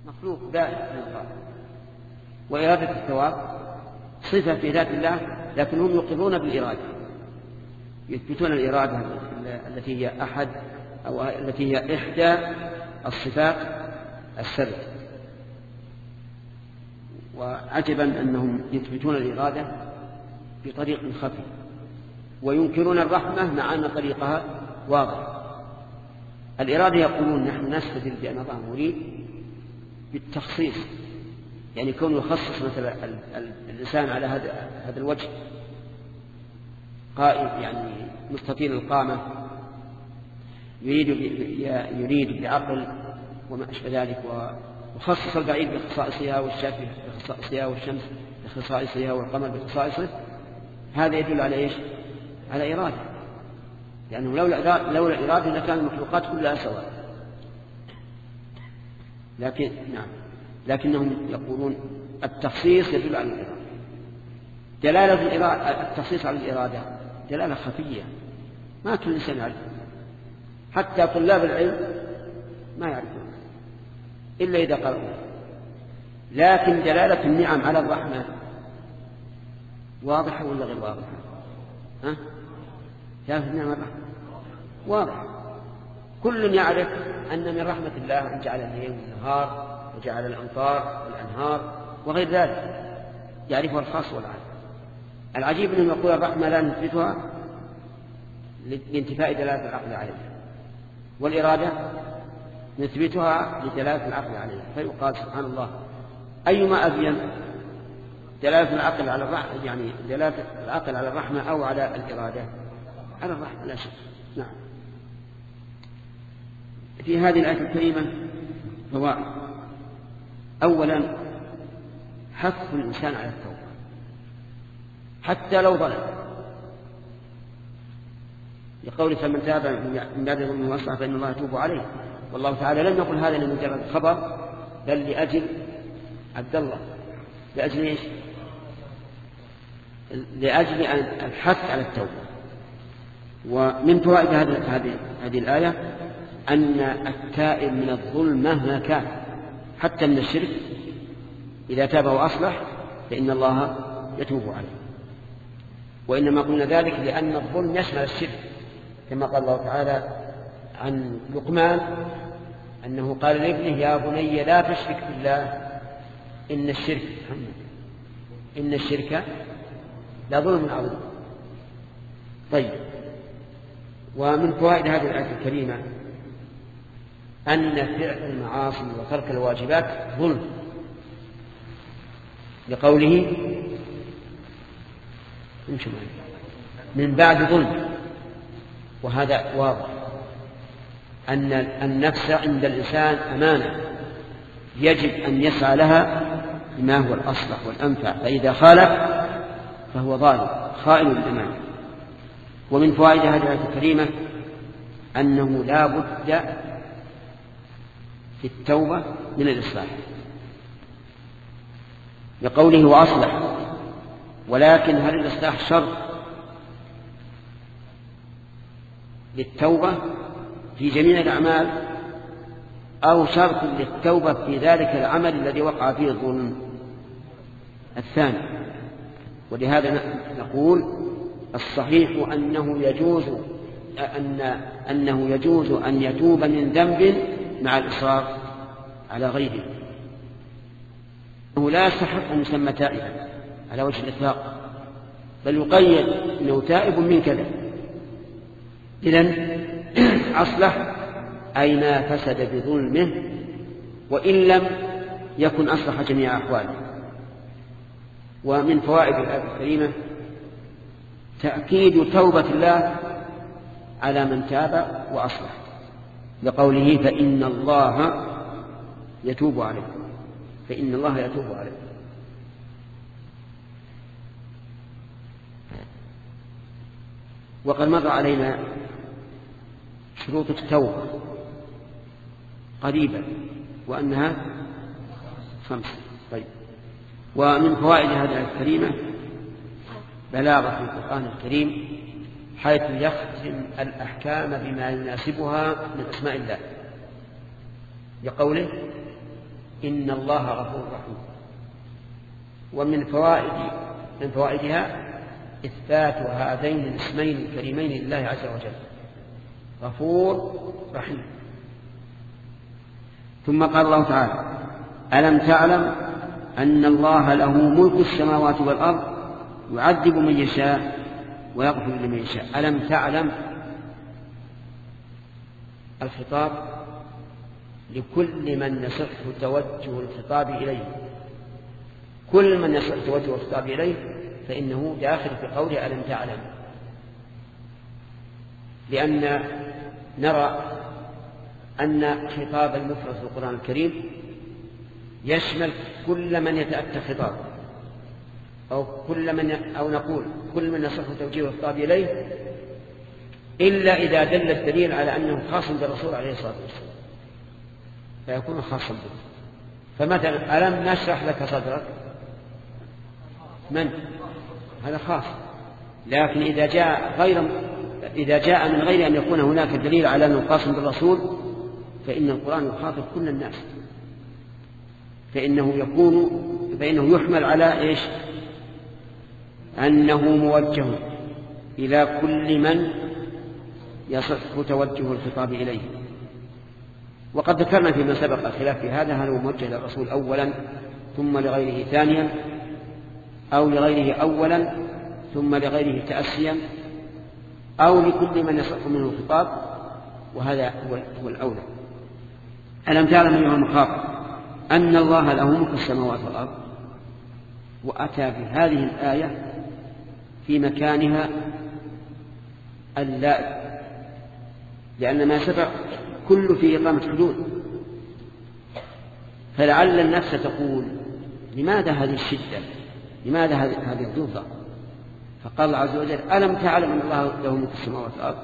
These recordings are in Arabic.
مخلوق دائم يبقى. وإرادة الثواب صفة في ذات الله، لكن هم يقرون بالإرادة، يثبتون الإرادة التي هي أحد أو التي هي إحدى الصفات السبع. وعجبا أنهم يثبتون الإرادة بطريق خفي، وينكرون الرحمة مع أن طريقها واضح. الإرادة يقولون نحن نستدل بأن الله مريد بالتخصيص، يعني كونه يخصص مثلا الإنسان على هذا الوجه قائم، يعني مستطيل القامة، يريد بعقل وما أشبه ذلك، وخصص البعيد بخصائصها والشافي بخصائصها والشمس بخصائصها والقمر بخصائصه. هذا يدل على إيش؟ على إرادة، لأنه لولا إرادة لكان المخلوقات كلها سواء. لكنهم يقولون التخصيص يدل على الإرادة. دلالة التخصيص على الإرادة دلالة خفية ما كل إنسان يعرفها، حتى طلاب العلم ما يعرفون إلا إذا قرأوا. لكن دلالة النعم على الرحمة واضحة ولا غير واضحة؟ دلالة النعم على الرحمة واضحة. كل يعرف أن من رحمة الله أن جعل الليل والنهار وجعل الأمطار والأنهار وغير ذلك، يعرفها الخاص والعام. العجيب أنهم يقول الرحمة لا نثبتها لانتفاء دلالة العقل عليها، والإرادة نثبتها لدلالة العقل عليها. فيقال سبحان الله أيما أبين، دلالة العقل على الرحمة، يعني دلالة العقل على الرحمة أو على الإرادة؟ على الرحمة لا شك. نعم. في هذه الآية الكريمة فوائد. أولا حث الإنسان على التوبة حتى لو ظلم، لقول فمن تاب من بعد ظلمه وأصلح فإن الله يتوب عليه. والله تعالى لم يقل هذا لمجرد خبر، بل لأجل عبد الله، لأجل إيش؟ لأجل الحث على التوبة. ومن فوائد هذه الآية أن التائب من الظلم مهما كان حتى من الشرك إذا تاب وأصلح فإن الله يتوب عليه. وإنما قلنا ذلك لأن الظلم يشمل الشرك، كما قال الله تعالى عن لقمان أنه قال لابنه يا بني لا تشرك بالله إن الشرك لظلم عظيم. طيب، ومن فوائد هذه الآية الكريمة أن فعل المعاصي وترك الواجبات ظلم، لقوله من بعد ظلم. وهذا واضح أن النفس عند الإنسان أمانة يجب أن يسعى لها بما هو الأصلح والأنفع، فإذا خالف فهو ظالم خائن للأمانة. ومن فوائد هذه الآية الكريمة أنه لا بد في التوبة من الإصلاح، لقوله وأصلح. ولكن هل الإصلاح شرط للتوبة في جميع الأعمال أو شرط للتوبة في ذلك العمل الذي وقع فيه الظلم؟ الثاني. ولهذا نقول الصحيح أنه يجوز أن يتوب من ذنب مع الإصرار على غيره، أنه لا يستحق أن يسمى تائبا على وجه الإطلاق، بل يقيد أنه تائب من كذا. إذن أصلح أي ما فسد بظلمه، وإن لم يكن أصلح جميع أحواله. ومن فوائد الآية الكريمة تأكيد توبة الله على من تاب وأصلح، لقوله فإن الله يتوب عليه، فإن الله يتوب عليه. وقد مر علينا شروط التوبة قريبا وأنها 5. طيب، ومن فوائد هذه الآية الكريمة بلاغة في القرآن الكريم حيث يختم الأحكام بما يناسبها من أسماء الله، لقوله إن الله غفور رحيم. ومن فوائدها إثبات هذين الاسمين الكريمين لله عز وجل، غفور رحيم. ثم قال الله تعالى: ألم تعلم أن الله له ملك السماوات والأرض يعذب من يشاء ويغفر لمن يشاء. ألم تعلم، الخطاب لكل من يصح توجه الخطاب إليه، كل من يصح توجه الخطاب إليه فإنه داخل في قوله ألم تعلم، لأن نرى أن خطاب المفرد في القرآن الكريم يشمل كل من يتأتى خطاب، أو نقول كل من يصح توجيه الخطاب إليه، إلا إذا دل الدليل على أنه خاص بالرسول عليه الصلاة والسلام فيكون خاصا به. فمثلا ألم نشرح لك صدرك، من هذا خاص، لكن إذا جاء من غير أن يكون هناك دليل على أنه خاص بالرسول فإن القرآن يخاطب كل الناس، فإنه يحمل على إيش؟ أنه موجه إلى كل من يصح توجه الخطاب إليه. وقد ذكرنا فيما سبق الخلاف في هذا، هل هو موجه للرسول أولا ثم لغيره ثانيا، أو لغيره أولا ثم لغيره تأسيا، أو لكل من يصح منه الخطاب، وهذا هو الأولى. ألم تعلم أيها المخاطب أن الله له ملك السماوات والأرض؟ وأتى بهذه الآية في مكانها اللائق، لأن ما سبق كل في إقامة حدود. فلعل النفس تقول لماذا هذه الشدة، لماذا هذه الضغطة؟ فقال الله عز وجل: ألم تعلم أن الله له ملك السماوات والأرض؟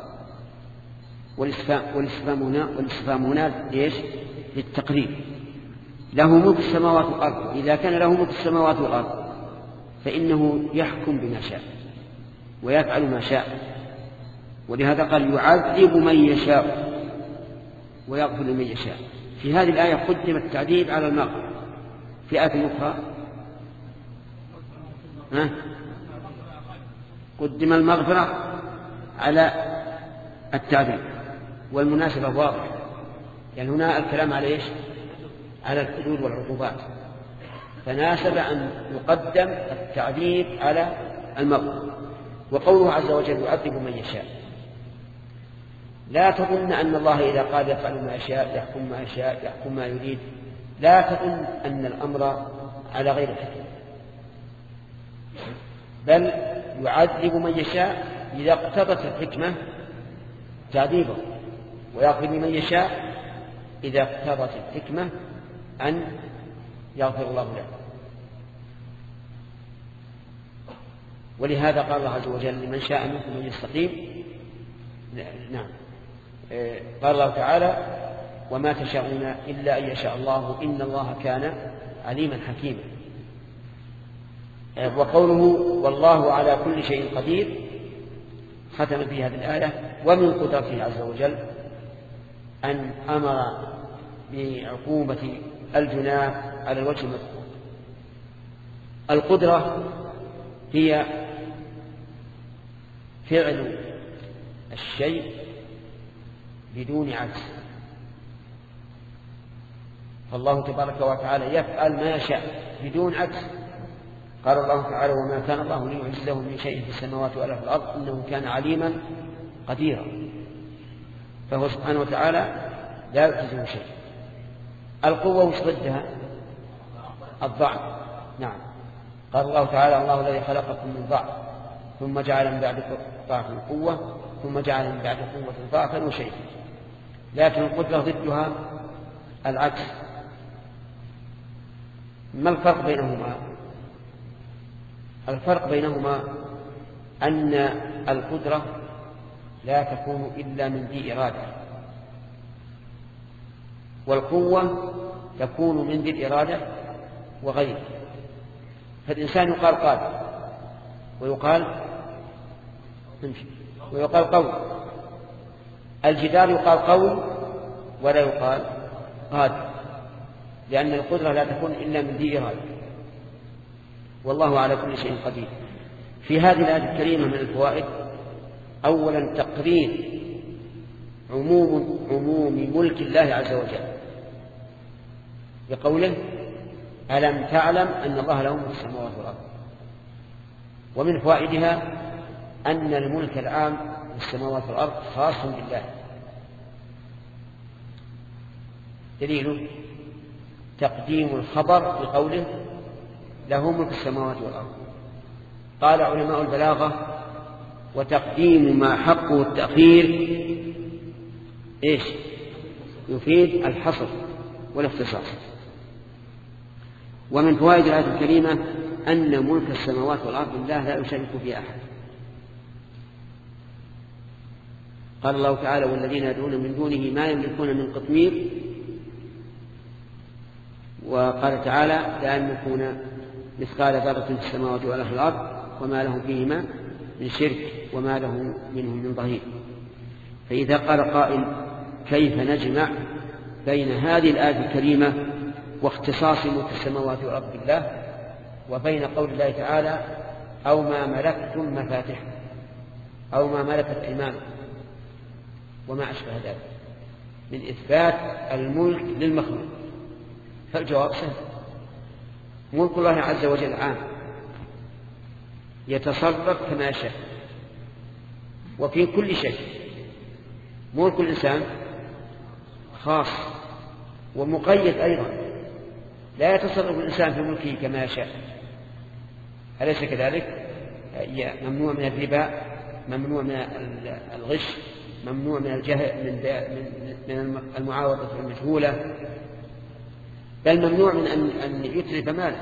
والاستفهام هنا ليش؟ للتقريب. له ملك السماوات والأرض، إذا كان له ملك السماوات والأرض فإنه يحكم بما شاء ويفعل ما شاء، ولهذا قال: يعذب من يشاء ويغفر لمن يشاء. في هذه الآية قدم التعذيب على المغفرة، في آية أخرى قدم المغفرة على التعذيب، والمناسبة واضحة، يعني هنا الكلام على إيش؟ على الحدود والعقوبات، فناسب أن يقدم التعذيب على المغفرة. وقوله عز وجل: يعذب من يشاء، لا تظن أن الله إذا قال يفعل ما يشاء يحكم ما يشاء يحكم ما يريد، لا تظن أن الأمر على غير الحكمة، بل يعذب من يشاء إذا اقتضت الحكمة تعذيبه، ويغفر لمن يشاء إذا اقتضت الحكمة أن يغفر الله له. ولهذا قال الله عز وجل: لمن شاء منكم أن يستقيم. نعم، قال الله تعالى: وما تشاءون إلا أن يشاء الله إن الله كان عليما حكيما. وقوله: والله على كل شيء قدير، ختم في هذه الآية: ومن قدرته عز وجل أن أمر بعقوبة الجناح على الوجه المذكور. القدرة هي فعل الشيء بدون عجز، فالله تبارك وتعالى يفعل ما يشاء بدون عجز. قال الله تعالى: وما كان الله ليعجزه من شيء في السماوات ولا في الأرض إنه كان عليما قديرا. فهو سبحانه وتعالى لا يعجزه شيء. القوة وش ضدها؟ الضعف. نعم، قال الله تعالى: الله الذي خلقكم من ضعف ثم جعل من بعد ضعف قوة ثم جعل من بعد قوة ضعفا وشيئا. لكن القدرة ضدها العكس. ما الفرق بينهما؟ الفرق بينهما أن القدرة لا تكون إلا من ذي إرادة، والقوة تكون من ذي الإرادة وغيره. فالإنسان يقال قادر ويقال قوي، الجدار يقال قوي ولا يقال قادر، لأن القدرة لا تكون إلا من ذي إرادة، والله على كل شيء قدير. في هذه الآية الكريمة من الفوائد: أولا تقرير عموم ملك الله عز وجل بقوله: ألم تعلم أن الله له ملك السماوات والأرض. ومن فوائدها أن الملك العام للسماوات والأرض خاص بالله. دليل تقديم الخبر بقوله: له ملك السماوات والأرض. قال علماء البلاغة: وتقديم ما حقه التأخير يفيد الحصر والاختصاص. ومن فوائد الآية الكريمة أن ملك السماوات والأرض لله لا يشارك فيه أحد. قال الله تعالى: والذين يدعون من دونه ما يملكون من قطمير. وقال تعالى: لا يملكون مثقال ذرة في السماوات ولا في الأرض وما لهم فيهما من شرك وما له منهم من ظهير. فإذا قال قائل: كيف نجمع بين هذه الآية الكريمة واختصاص ملك السماوات والأرض بالله وبين قول الله تعالى: أو ما ملكتم مفاتحه أو ما ملكت أيمانكم وما أشبه ذلك من إثبات الملك للمخلوق؟ فالجواب سهل: ملك الله عز وجل عام يتصرف كما يشاء وفي كل شيء. ملك الإنسان خاص ومقيد أيضا، لا يتصرف الإنسان في ملكه كما يشاء، أليس كذلك؟ ممنوع من الربا، ممنوع من الغش، ممنوع من الجهل، من المعاوضة المجهولة، بل ممنوع من أن يتلف ماله.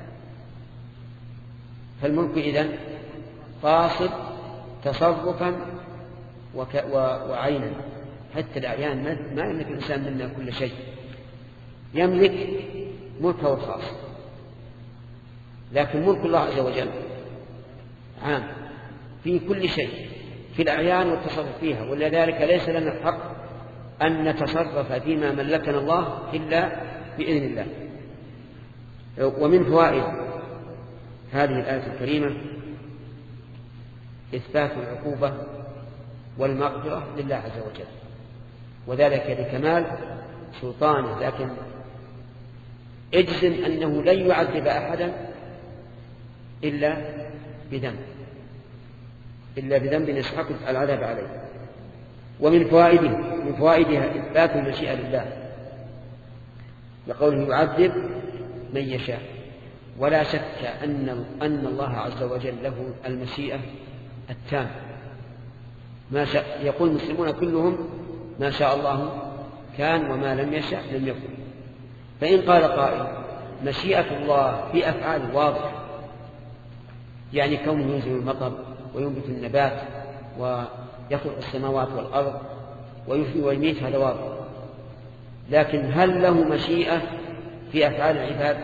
فالملك إذن فاصل تصرفا وعينا. حتى الأعيان ما يملك الإنسان منا كل شيء، يملك ملكه الخاص، لكن ملك الله عز وجل عام في كل شيء، في الأعيان والتصرف فيها. ولذلك ليس لنا الحق أن نتصرف فيما ملكنا الله إلا بإذن الله. ومن فوائد هذه الآية الكريمة إثبات العقوبة والمغفرة لله عز وجل، وذلك لكمال سلطانه. لكن اجزم أنه لن يعذب أحدا إلا بذنب يستحق العذاب عليه. ومن فوائدها إثبات المشيئة لله لقوله: يعذب من يشاء. ولا شك أن الله عز وجل له المشيئة التامة، ما شاء. يقول المسلمون كلهم: ما شاء الله كان وما لم يشاء لم يكن. فإن قال قائل: مشيئة الله في أفعال واضحة، يعني كونه ينزل المطر وينبت النبات ويخلق السماوات والأرض ويحيي ويميت، هذا واضح. لكن هل له مشيئة في أفعال العباد؟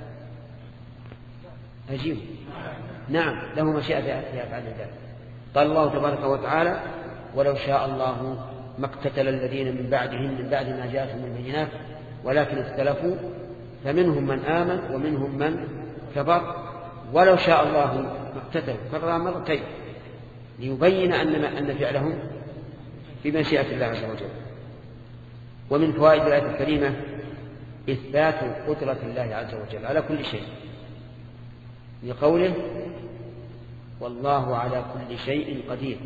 أجيب: نعم، له مشيئة في أفعال العباد. قال الله تبارك وتعالى: ولو شاء الله ما اقتتل الذين من بعدهم من بعد ما جاءتهم البينات ولكن اختلفوا فمنهم من آمن ومنهم من كفر ولو شاء الله ما اقتتلوا. كرر مرتين ليبين أن فعلهم بمشيئة الله عز وجل. ومن فوائد الآية الكريمة إثبات قدرة الله عز وجل على كل شيء لقوله: والله على كل شيء قدير.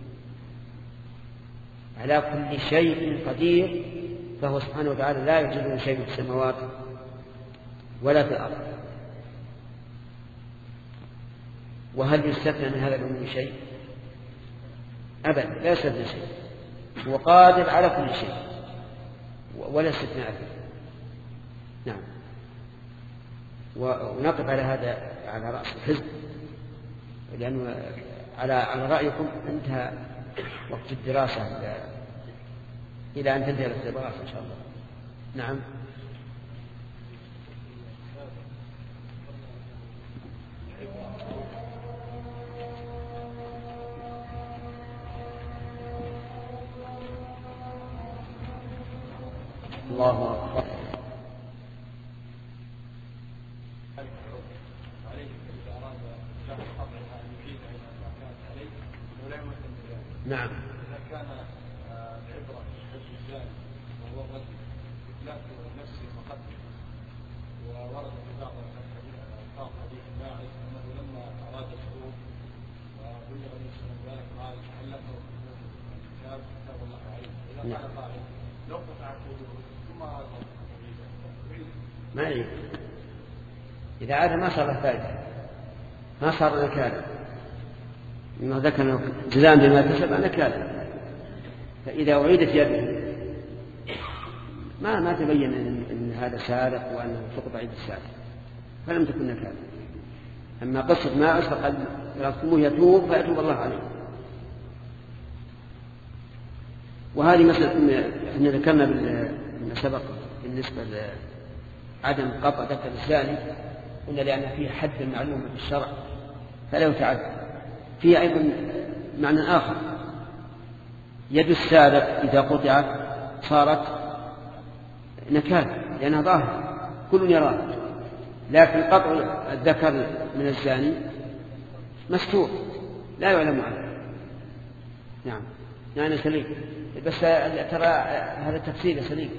على كل شيء قدير، فهو سبحانه وتعالى لا يوجد شيء في السماوات ولا في الأرض. وهل يستثنى من هذا العموم شيء؟ أبدا، لا يستثنى شيء. هو قادر على كل شيء ولا استثناء فيه. نعم. ونقف على هذا على رأس الحزب، لأنه على رأيكم انتهى وقت الدراسة إلى أن تنتهي الدراسة إن شاء الله. نعم. الله أكبر. نعم. إذا كان العبرة بالزاني وهو الرجل إطلاق نفسه فقط، وورد في بعض الألفاظ حديث ماعز أنه لما أراد الخروج وبلغ النبي صلى الله عليه وسلم قال علمه كتاب الله عليه. إذا قال قائل لو قطع الخروج ثم أراد ما يجب، إذا عاد ما صار له فائدة، ما صار نكالا، إنه ذكر جزاء بما كسب نكالا. فإذا أعيدت يده ما تبين أن هذا سارق وأنه تقطع يد السارق، فلم تكن نكالا. أما قصة ما أسرق قد رأيتموه يتوب فيتوب الله عليه. وهذه مسألة احنا ذكرنا بما سبق بالنسبة لعدم قطع ذكر الزاني، قلنا لأن فيه حد معلوم في الشرع فلا يتعدى. فيه أيضا معنى آخر، يد السارق إذا قطعت صارت نكال لأنها ظاهر كل يراه، لكن قطع الذكر من الزاني مستور لا يعلم عنه. نعم يعني سليم، بس ترى هذا تفسير سليم.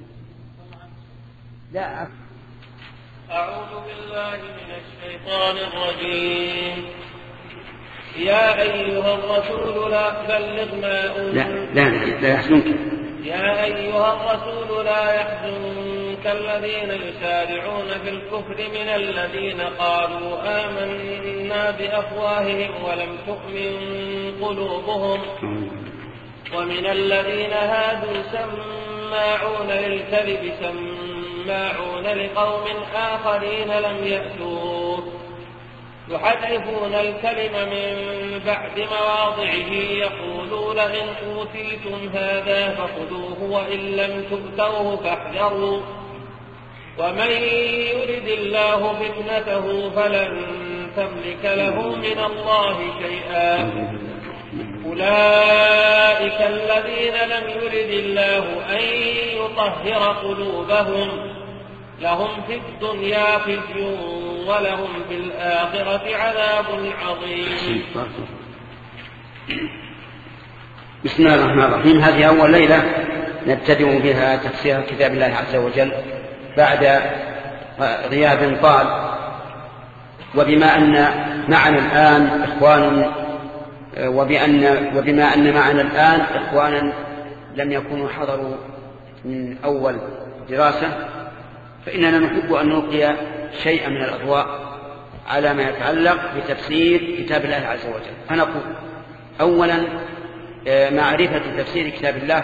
لا أعوذ بالله من الشيطان الرجيم. يا أيها الرسول لا بلغ ما لا يحزنك. يا أيها الرسول لا يحزنك الذين يسارعون في الكفر من الذين قالوا آمنا بأفواههم ولم تؤمن قلوبهم، ومن الذين هادوا سماعون للكذب سماعون لقوم آخرين لم يأتوك، يحرفون الكلم من بعد مواضعه يقولون إن أوتيتم هذا فخذوه وإن لم تؤتوه فاحذروا، ومن يرد الله فتنته فلن تملك له من الله شيئا. أولئك الذين لم يرد الله أن يطهر قلوبهم، لهم في الدنيا خزي ولهم في الآخرة عذاب عظيم. بسم الله الرحمن الرحيم. هذه أول ليلة نبتدئ بها تفسير كتاب الله عز وجل بعد غياب طال، وبما أن معنا الآن إخوان وبما أن معنا الآن إخوانا لم يكونوا حضروا من أول دراسة، فإننا نحب أن نلقي شيئا من الأضواء على ما يتعلق بتفسير كتاب الله عز وجل. فنقول أولا معرفة تفسير كتاب الله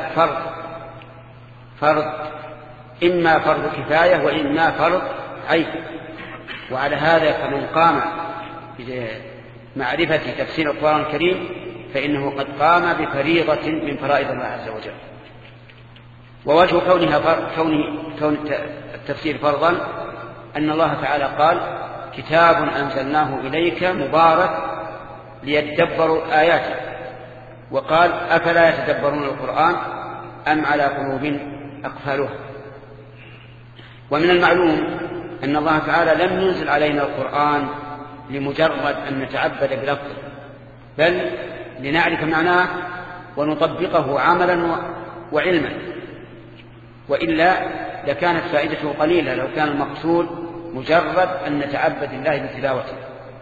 فرض إما فرض كفاية وإما فرض عين، وعلى هذا فمن قام بمعرفة تفسير القرآن الكريم فإنه قد قام بفريضة من فرائض الله عز وجل. ووجه كون التفسير فرضا أن الله تعالى قال كتاب أنزلناه إليك مبارك ليتدبروا آياته، وقال أفلا يتدبرون القرآن أم على قلوب أقفالها. ومن المعلوم أن الله تعالى لم ينزل علينا القرآن لمجرد أن نتعبد بلفظه، بل لنعرف معناه ونطبقه عملا وعلما، وإلا لكانت فائدته قليلة لو كان المقصود مجرد أن نتعبد الله بتلاوته.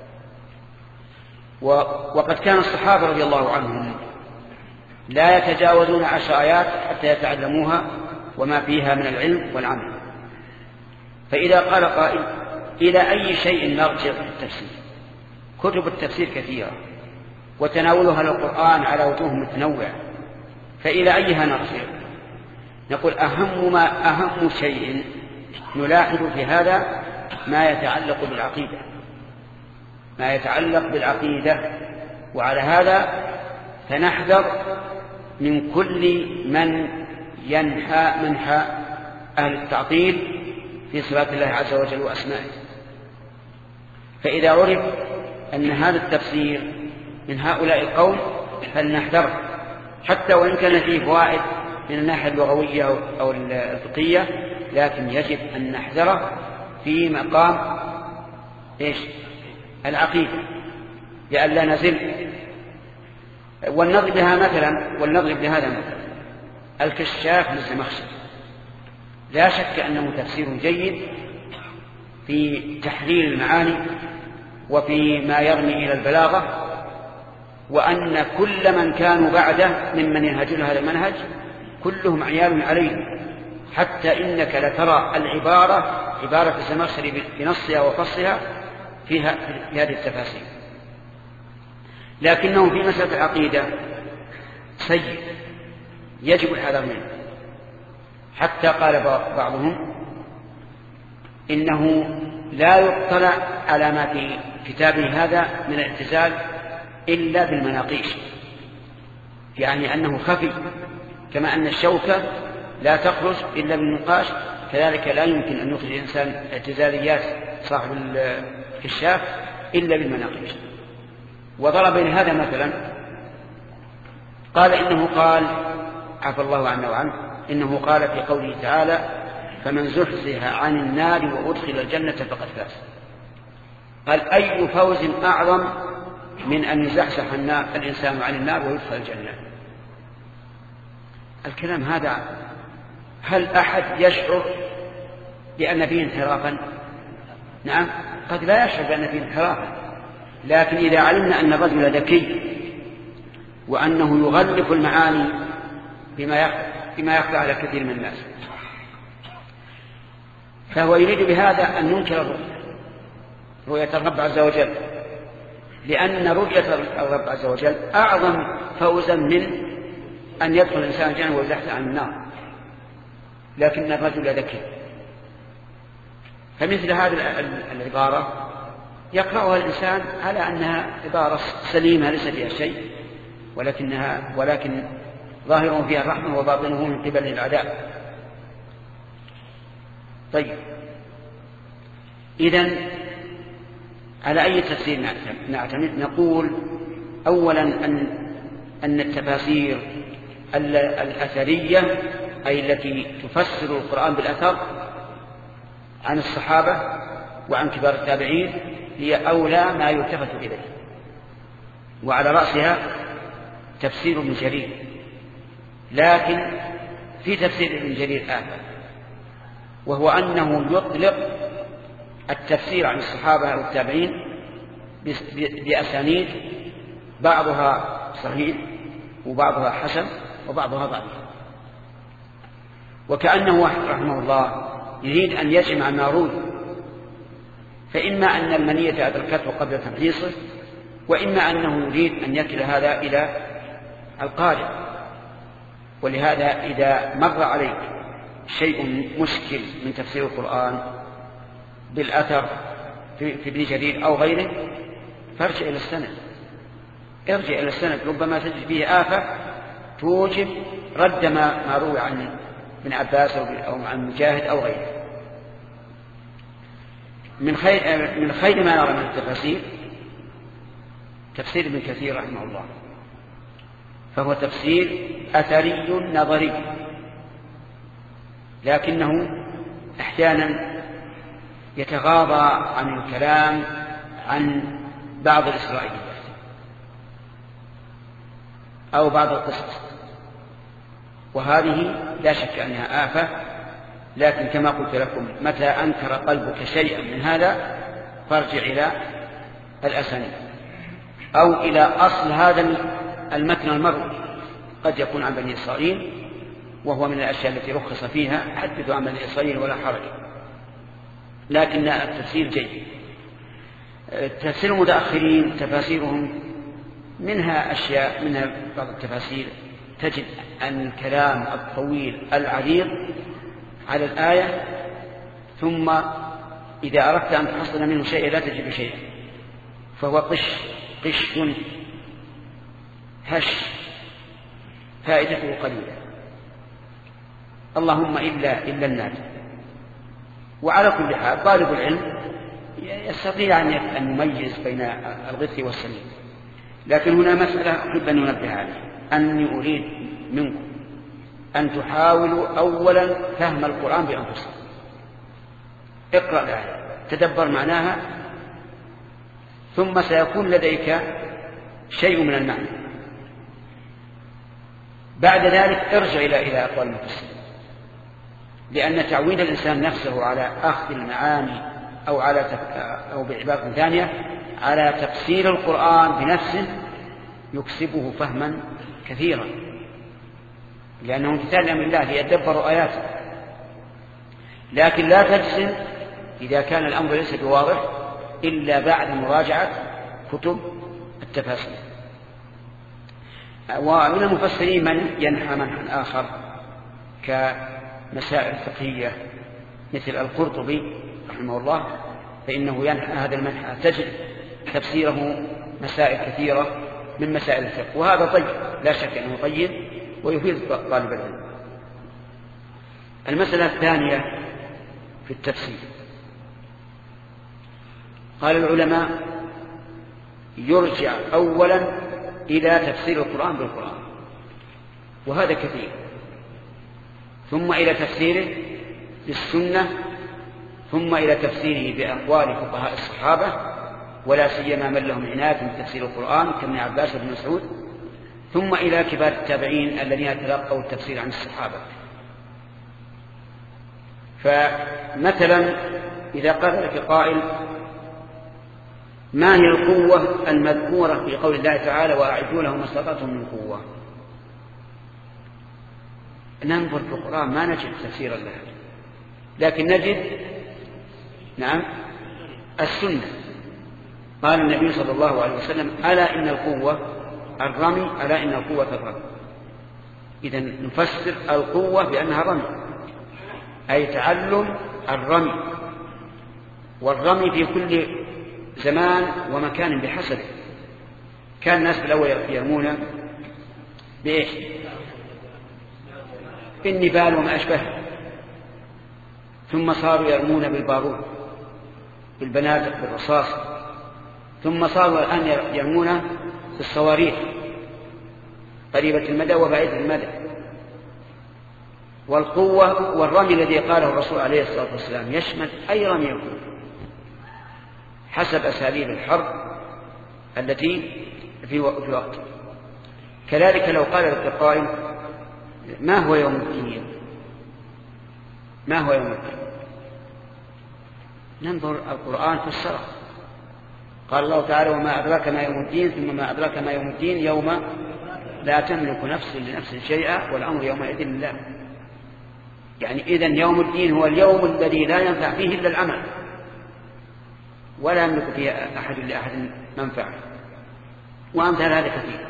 وقد كان الصحابة رضي الله عنهم لا يتجاوزون 10 آيات حتى يتعلموها وما فيها من العلم والعمل. فإذا قال قائل إلى أي شيء نرجع في التفسير؟ كتب التفسير كثيرة وتناولها للقرآن على وجوه متنوعة، فإلى أيها نرجع؟ نقول أهم شيء نلاحظ في هذا ما يتعلق بالعقيدة، وعلى هذا فنحذر من كل من ينحى منحى أهل التعطيل في صفات الله عز وجل وأسمائه. فإذا عرف أن هذا التفسير من هؤلاء القوم فلنحذره، حتى وإن كان فيه فوائد من الناحية اللغوية أو الفقهية، لكن يجب أن نحذره في مقام إيش؟ العقيدة، لأن لا نزل. ولنضرب لهذا مثلا الكشاف للزمخشري، لا شك أنه تفسير جيد في تحليل المعاني وفي ما يرمي إلى البلاغة، وأن كل من كانوا بعده ممن ينهجون هذا المنهج كلهم عيال عليه، حتى إنك لترى عبارة الزمخشري بنصها وفصلها في هذه التفاسير. لكنه في مسألة العقيدة سيء يجب الحذر منه، حتى قال بعضهم إنه لا يطلع على ما في كتابه هذا من الاعتزال إلا بالمناقيش، يعني أنه خفي، كما أن الشوكة لا تخرج إلا بالنقاش، كذلك لا يمكن أن يخرج الإنسان اعتزاليات صاحب الكشاف إلا بالمناقيش. وضرب لهذا مثلا قال عفى الله عنه وعنه، إنه قال في قوله تعالى فمن زحزح عن النار وأدخل الجنة فقد فاز. قال أي فوز أعظم من أن يزحزح الإنسان عن النار ويدخل الجنة؟ الكلام هذا هل أحد يشعر بأن فيه انحرافا؟ نعم، قد لا يشعر بأن فيه انحرافا، لكن إذا علمنا أن الرجل ذكي وأنه يغلف المعاني بما يخفى على كثير من الناس، فهو يريد بهذا أن ينكر رؤية الرب عز وجل، لأن رؤية الرب عز وجل أعظم فوزا من أن يدخل الإنسان الجنة ويزحزح عن النار. لكن الرجل ذكي، فمثل هذه العبارة يقرأها الإنسان على أنها عبارة سليمة ليس فيها شيء، ولكن ظاهر فيها الرحمة وباطنه من قبل العذاب. طيب، إذن على أي تفسير نعتمد؟ نقول أولا أن التفاسير الأثرية، أي التي تفسر القرآن بالأثر عن الصحابة وعن كبار التابعين، هي أولى ما يلتفت إليه، وعلى رأسها تفسير ابن جرير. لكن في تفسير ابن جرير آخر، وهو أنه يطلق التفسير عن الصحابة والتابعين بأسانيد بعضها صحيح وبعضها حسن وبعضها ضعيف، وكأنه رحمه الله يريد أن يجمع ما روي، فإما أن المنية أدركته قبل تمحيصه، وإما أنه يريد أن يكل هذا إلى القارئ. ولهذا إذا مر عليك شيء مشكل من تفسير القرآن بالأثر في ابن جرير أو غيره، فارجع إلى السند، ارجع إلى السند، ربما تجد فيه آفة توجب رد ما روي عن ابن عباس أو عن مجاهد أو غيره. من خير ما نرى من التفاسير تفسير ابن كثير رحمه الله، فهو تفسير أثري نظري، لكنه أحيانا يتغاضى عن الكلام عن بعض الإسرائيليات أو بعض القصص، وهذه لا شك أنها آفة. لكن كما قلت لكم، متى أنكر قلبك شيئا من هذا فارجع إلى الأسانيد أو إلى أصل هذا المتن المروي، قد يكون عن بني إسرائيل، وهو من الأشياء التي رخص فيها، حدثوا عن بني إسرائيل ولا حرج. لكن التفسير جيد. تفسير المتأخرين تفاسيرهم منها أشياء، منها بعض التفاسير تجد أن الكلام الطويل العريض على الآية، ثم إذا أردت أن تحصل منه شيء لا تجد شيئا، فهو قش هش، فائدته قليلة، اللهم إلا الناجي. وعلى كل حال طالب العلم يستطيع أن يميز بين الغث والسمين. لكن هنا مسألة أحب أن ننبه عليها، أني أريد منكم أن تحاولوا أولا فهم القرآن بأنفسكم. اقرأ الآية، تدبر معناها، ثم سيكون لديك شيء من المعنى. بعد ذلك ارجع إلى أقوال المفسرين، لأن تعويد الإنسان نفسه على أخذ المعاني أو بعبارة ثانية على تفسير القرآن بنفسه يكسبه فهما كثيرا، لأنه امتثال لأمر الله ليدبروا آياته. لكن لا تجزم إذا كان الأمر ليس بواضح إلا بعد مراجعة كتب التفاسير. ومن المفسرين من ينحى منحا آخر كمسائل فقهية مثل القرطبي رحمه الله، فإنه ينحى هذا المنحى تجد تفسيره مسائل كثيرة من مسائل الفقه، وهذا طيب، لا شك أنه طيب ويفيد طالب العلم. المسألة الثانية في التفسير، قال العلماء يرجع أولا إلى تفسير القرآن بالقرآن، وهذا كثير، ثم إلى تفسيره بالسنة، ثم إلى تفسيره بأقوال فقهاء الصحابة، ولا سيما من لهم عناية بتفسير القرآن كابن عباس وابن مسعود، ثم إلى كبار التابعين الذين تلقوا التفسير عن الصحابة. فمثلا إذا قال لك قائل ما هي القوة المذكورة في قول الله تعالى وأعدوا لهم ما استطعتم من قوة، ننظر في القرآن ما نجد تفسيرا لها، لكن نجد نعم السنة. قال النبي صلى الله عليه وسلم ألا إن القوة الرمي، ألا إن القوة الرمي. إذن نفسر القوة بأنها رمي، أي تعلم الرمي، والرمي في كل زمان ومكان بحسبه. كان الناس في الأول يرمون بإيش؟ بالنبال وما أشبهه، ثم صاروا يرمون بالبارود بالبنادق بالرصاص، ثم صاروا الآن يرمون بالصواريخ قريبة المدى وبعيدة المدى. والقوة والرمي الذي قاله الرسول عليه الصلاة والسلام يشمل أي رمي يكون حسب أساليب الحرب التي في وقت. كذلك لو قال القائل ما هو يوم الدين، ما هو يوم الدين، ننظر القرآن في الشرع. قال الله تعالى وما أدراك ما يوم الدين، ثم ما أدراك ما يوم الدين يوم لا تملك نفس لنفس شيئا والأمر يومئذ لله. يعني إذن يوم الدين هو اليوم الذي لا ينفع فيه إلا العمل، ولا يملك فيه أحد لأحد منفعة، وأمثال هذا كثير.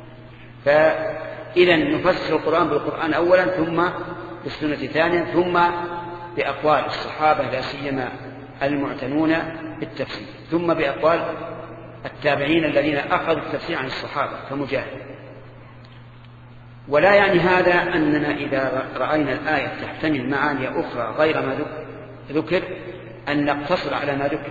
فإذن نفسر القرآن بالقرآن أولا، ثم بالسنة ثانيا، ثم بأقوال الصحابة لا سيما المعتنون بالتفسير، ثم بأقوال التابعين الذين أخذوا التفسير عن الصحابة كمجاهد. ولا يعني هذا أننا إذا رأينا الآية تحتمل معاني أخرى غير ما ذكر أن نقتصر على ما ذكر،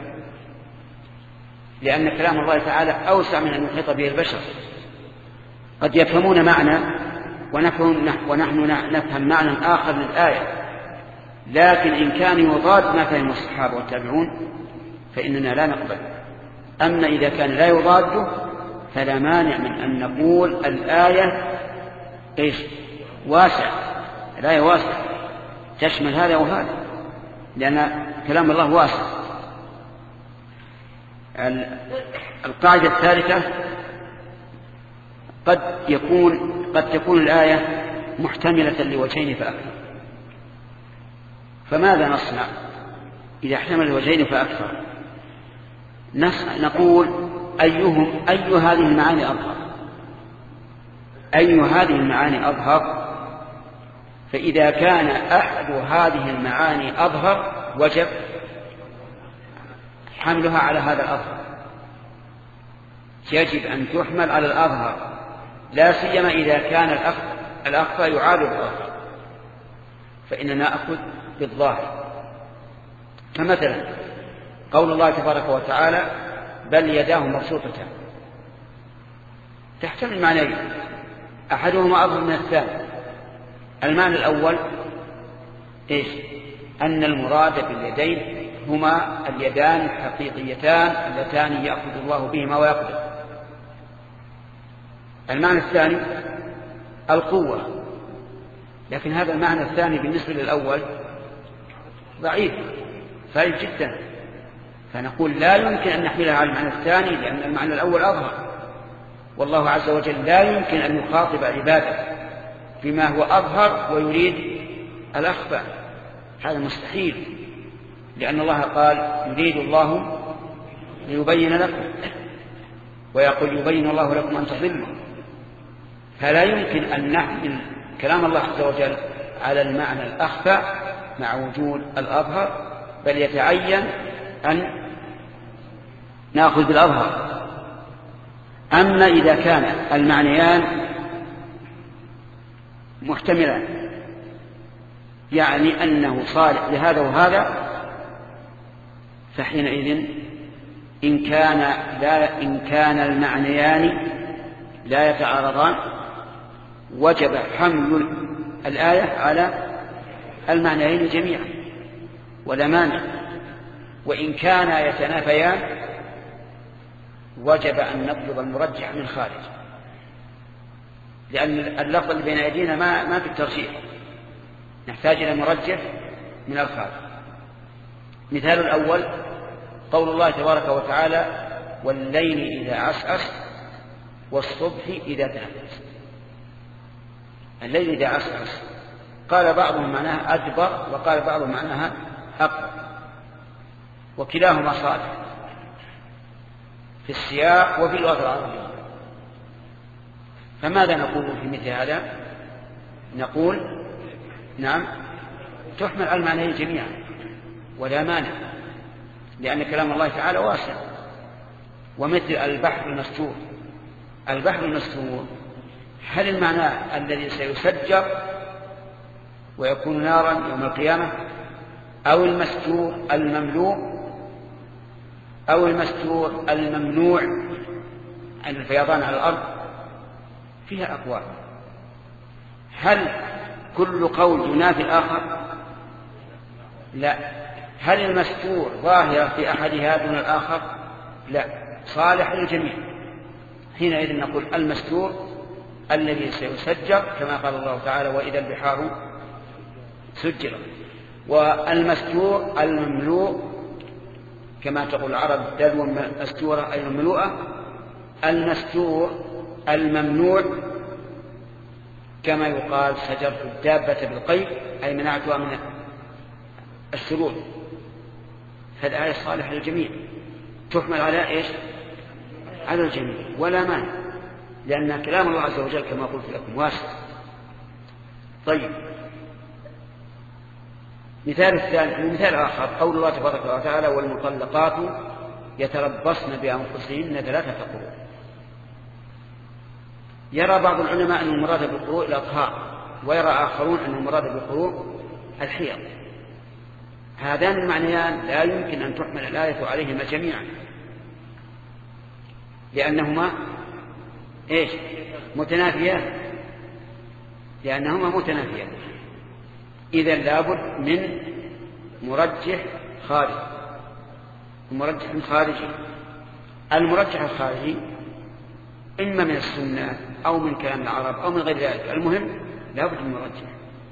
لأن كلام الله تعالى أوسع من أن يحيط به البشر. قد يفهمون معنى ونحن نفهم معنى آخر للآية، لكن إن كان يضاد ما فهم الصحابة والتابعون فإننا لا نقبل. أما إذا كان لا يضاده فلا مانع من أن نقول الآية إيش واسع، الآية واسع تشمل هذا وهذا، لأن كلام الله واسع. القاعدة الثالثة قد تكون الآية محتملة لوجهين فأكثر، فماذا نصنع إذا احتمل الوجهين فأكثر؟ نقول أي هذه المعاني أظهر، أي هذه المعاني أظهر. فإذا كان أحد هذه المعاني أظهر وجب حملها على هذا الأظهر، يجب أن تحمل على الأظهر، لا سيما إذا كان الأخفى يعارض الأظهر، فإننا نأخذ بالظاهر. فمثلا قول الله تبارك وتعالى بل يداه مبسوطتان تحتمل معنيين، أحدهما أظهر من الثاني. المعنى الأول إيش؟ أن المراد باليدين هما اليدان الحقيقيتان اللتان يأخذ الله بهما ويقدر. المعنى الثاني القوة، لكن هذا المعنى الثاني بالنسبة للأول ضعيف ضعيف جدا، فنقول لا يمكن أن نحملها على المعنى الثاني لأن المعنى الأول أظهر، والله عز وجل لا يمكن أن يخاطب عباده بما هو أظهر ويريد الأخفى، هذا مستحيل، لأن الله قال يريد الله ليبين لكم، ويقول يبين الله لكم أن تضلوا، فلا يمكن أن نحمل كلام الله عز وجل على المعنى الأخفى مع وجود الأظهر، بل يتعين أن نأخذ بالأظهر. أما إذا كان المعنيان محتملان، يعني أنه صالح لهذا وهذا، فحينئذ إن كان المعنيان لا يتعارضان وجب حمل الآية على المعنيين جميعا ولا مانع، وإن كانا يتنافيان وجب أن نطلب المرجح من خارج، لأن اللفظ اللي بين أيدينا ما في الترجيح، نحتاج إلى مرجح من الخارج. مثال الأول قول الله تبارك وتعالى والليل إذا عسعس والصبح إذا تنفس. الليل إذا عسعس قال بعضهم معناها أدبر وقال بعضهم معناها أقبل، وكلاهما صالح في السياق وفي اللغة العربية. فماذا نقول في مثل هذا؟ نقول نعم تحمل على المعنيين جميعا ولا مانع، لأن كلام الله تعالى واسع. ومثل البحر المستور، البحر المستور هل المعنى الذي سيسجر ويكون نارا يوم القيامة، أو المستور المملوء، أو المستور الممنوع عن الفيضان على الأرض؟ فيها أقوال. هل كل قول ينافي الآخر؟ لا. هل المستور ظاهرة في أحدها دون الآخر؟ لا، صالح للجميع. حينئذ نقول المستور الذي سيسجر كما قال الله تعالى وإذا البحار سجرت، والمستور المملوء كما تقول العرب دلو مستورة أي مملوءة. المستور الممنوع كما يقال سجرت الدابة بالقيد أي منعتها من الشرور. فالآية صالحة للجميع، تحمل على إيش؟ على الجميع ولا مانع، لأن كلام الله عز وجل كما قلت لكم واسع. طيب، مثال الثاني، مثال آخر قول الله تبارك وتعالى والمطلقات يتربصن بأنفسهن 3 قروء. يرى بعض العلماء أن المراد بالقروء الأطهار، ويرى آخرون أن المراد بالقروء الحيض. هذان المعنيان لا يمكن أن تحمل الآية عليهما جميعا، لأنهما إيش؟ متنافيان، لأنهما متنافيان. إذا لابد من مرجح خارجي، مرجح خارجي. المرجح الخارجي إما من السنة أو من كلام العرب أو من غير ذلك، المهم لابد من مرجح.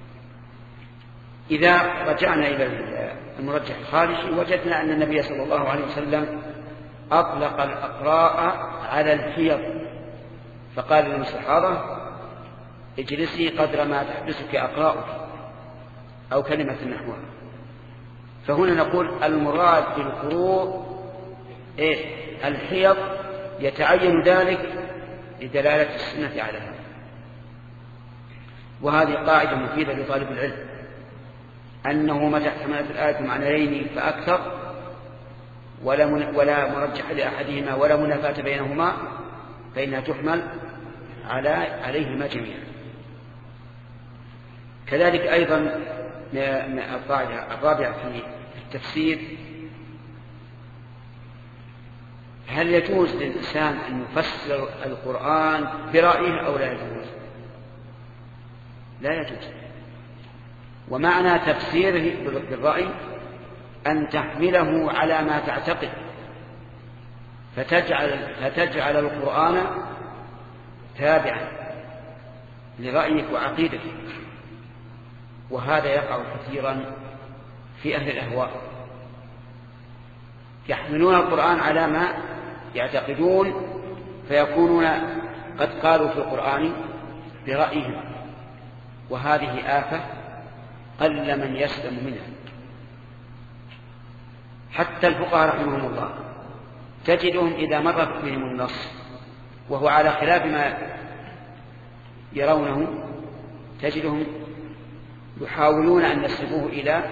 إذا رجعنا إلى المرجح الخارجي وجدنا أن النبي صلى الله عليه وسلم أطلق الأقراء على الحيض، فقال للصحابة اجلسي قدر ما تحبسك أقراؤك أو كلمة نحوها. فهنا نقول المراد بالقروء إيه؟ الحيض، يتعين ذلك لدلالة السنة على هذا. وهذه قاعدة مفيدة لطالب العلم، أنه متى احتملت الآية معنيين فأكثر ولا مرجح لأحدهما ولا منافاة بينهما فإنها تحمل عليهما جميعا. كذلك أيضا القاعدة الرابعة في التفسير، هل يجوز للإنسان أن يفسر القرآن برأيه أو لا يجوز؟ لا يجوز. ومعنى تفسيره بالرأي أن تحمله على ما تعتقد فتجعل القرآن تابعا لرأيك وعقيدتك، وهذا يقع كثيرا في أهل الأهواء، يحملون القرآن على ما يعتقدون فيكونون قد قالوا في القرآن برأيهم، وهذه آفة قل من يسلم منها. حتى الفقهاء رحمهم الله تجدهم إذا مرت بهم النص وهو على خلاف ما يرونه تجدهم يحاولون أن يصرفوه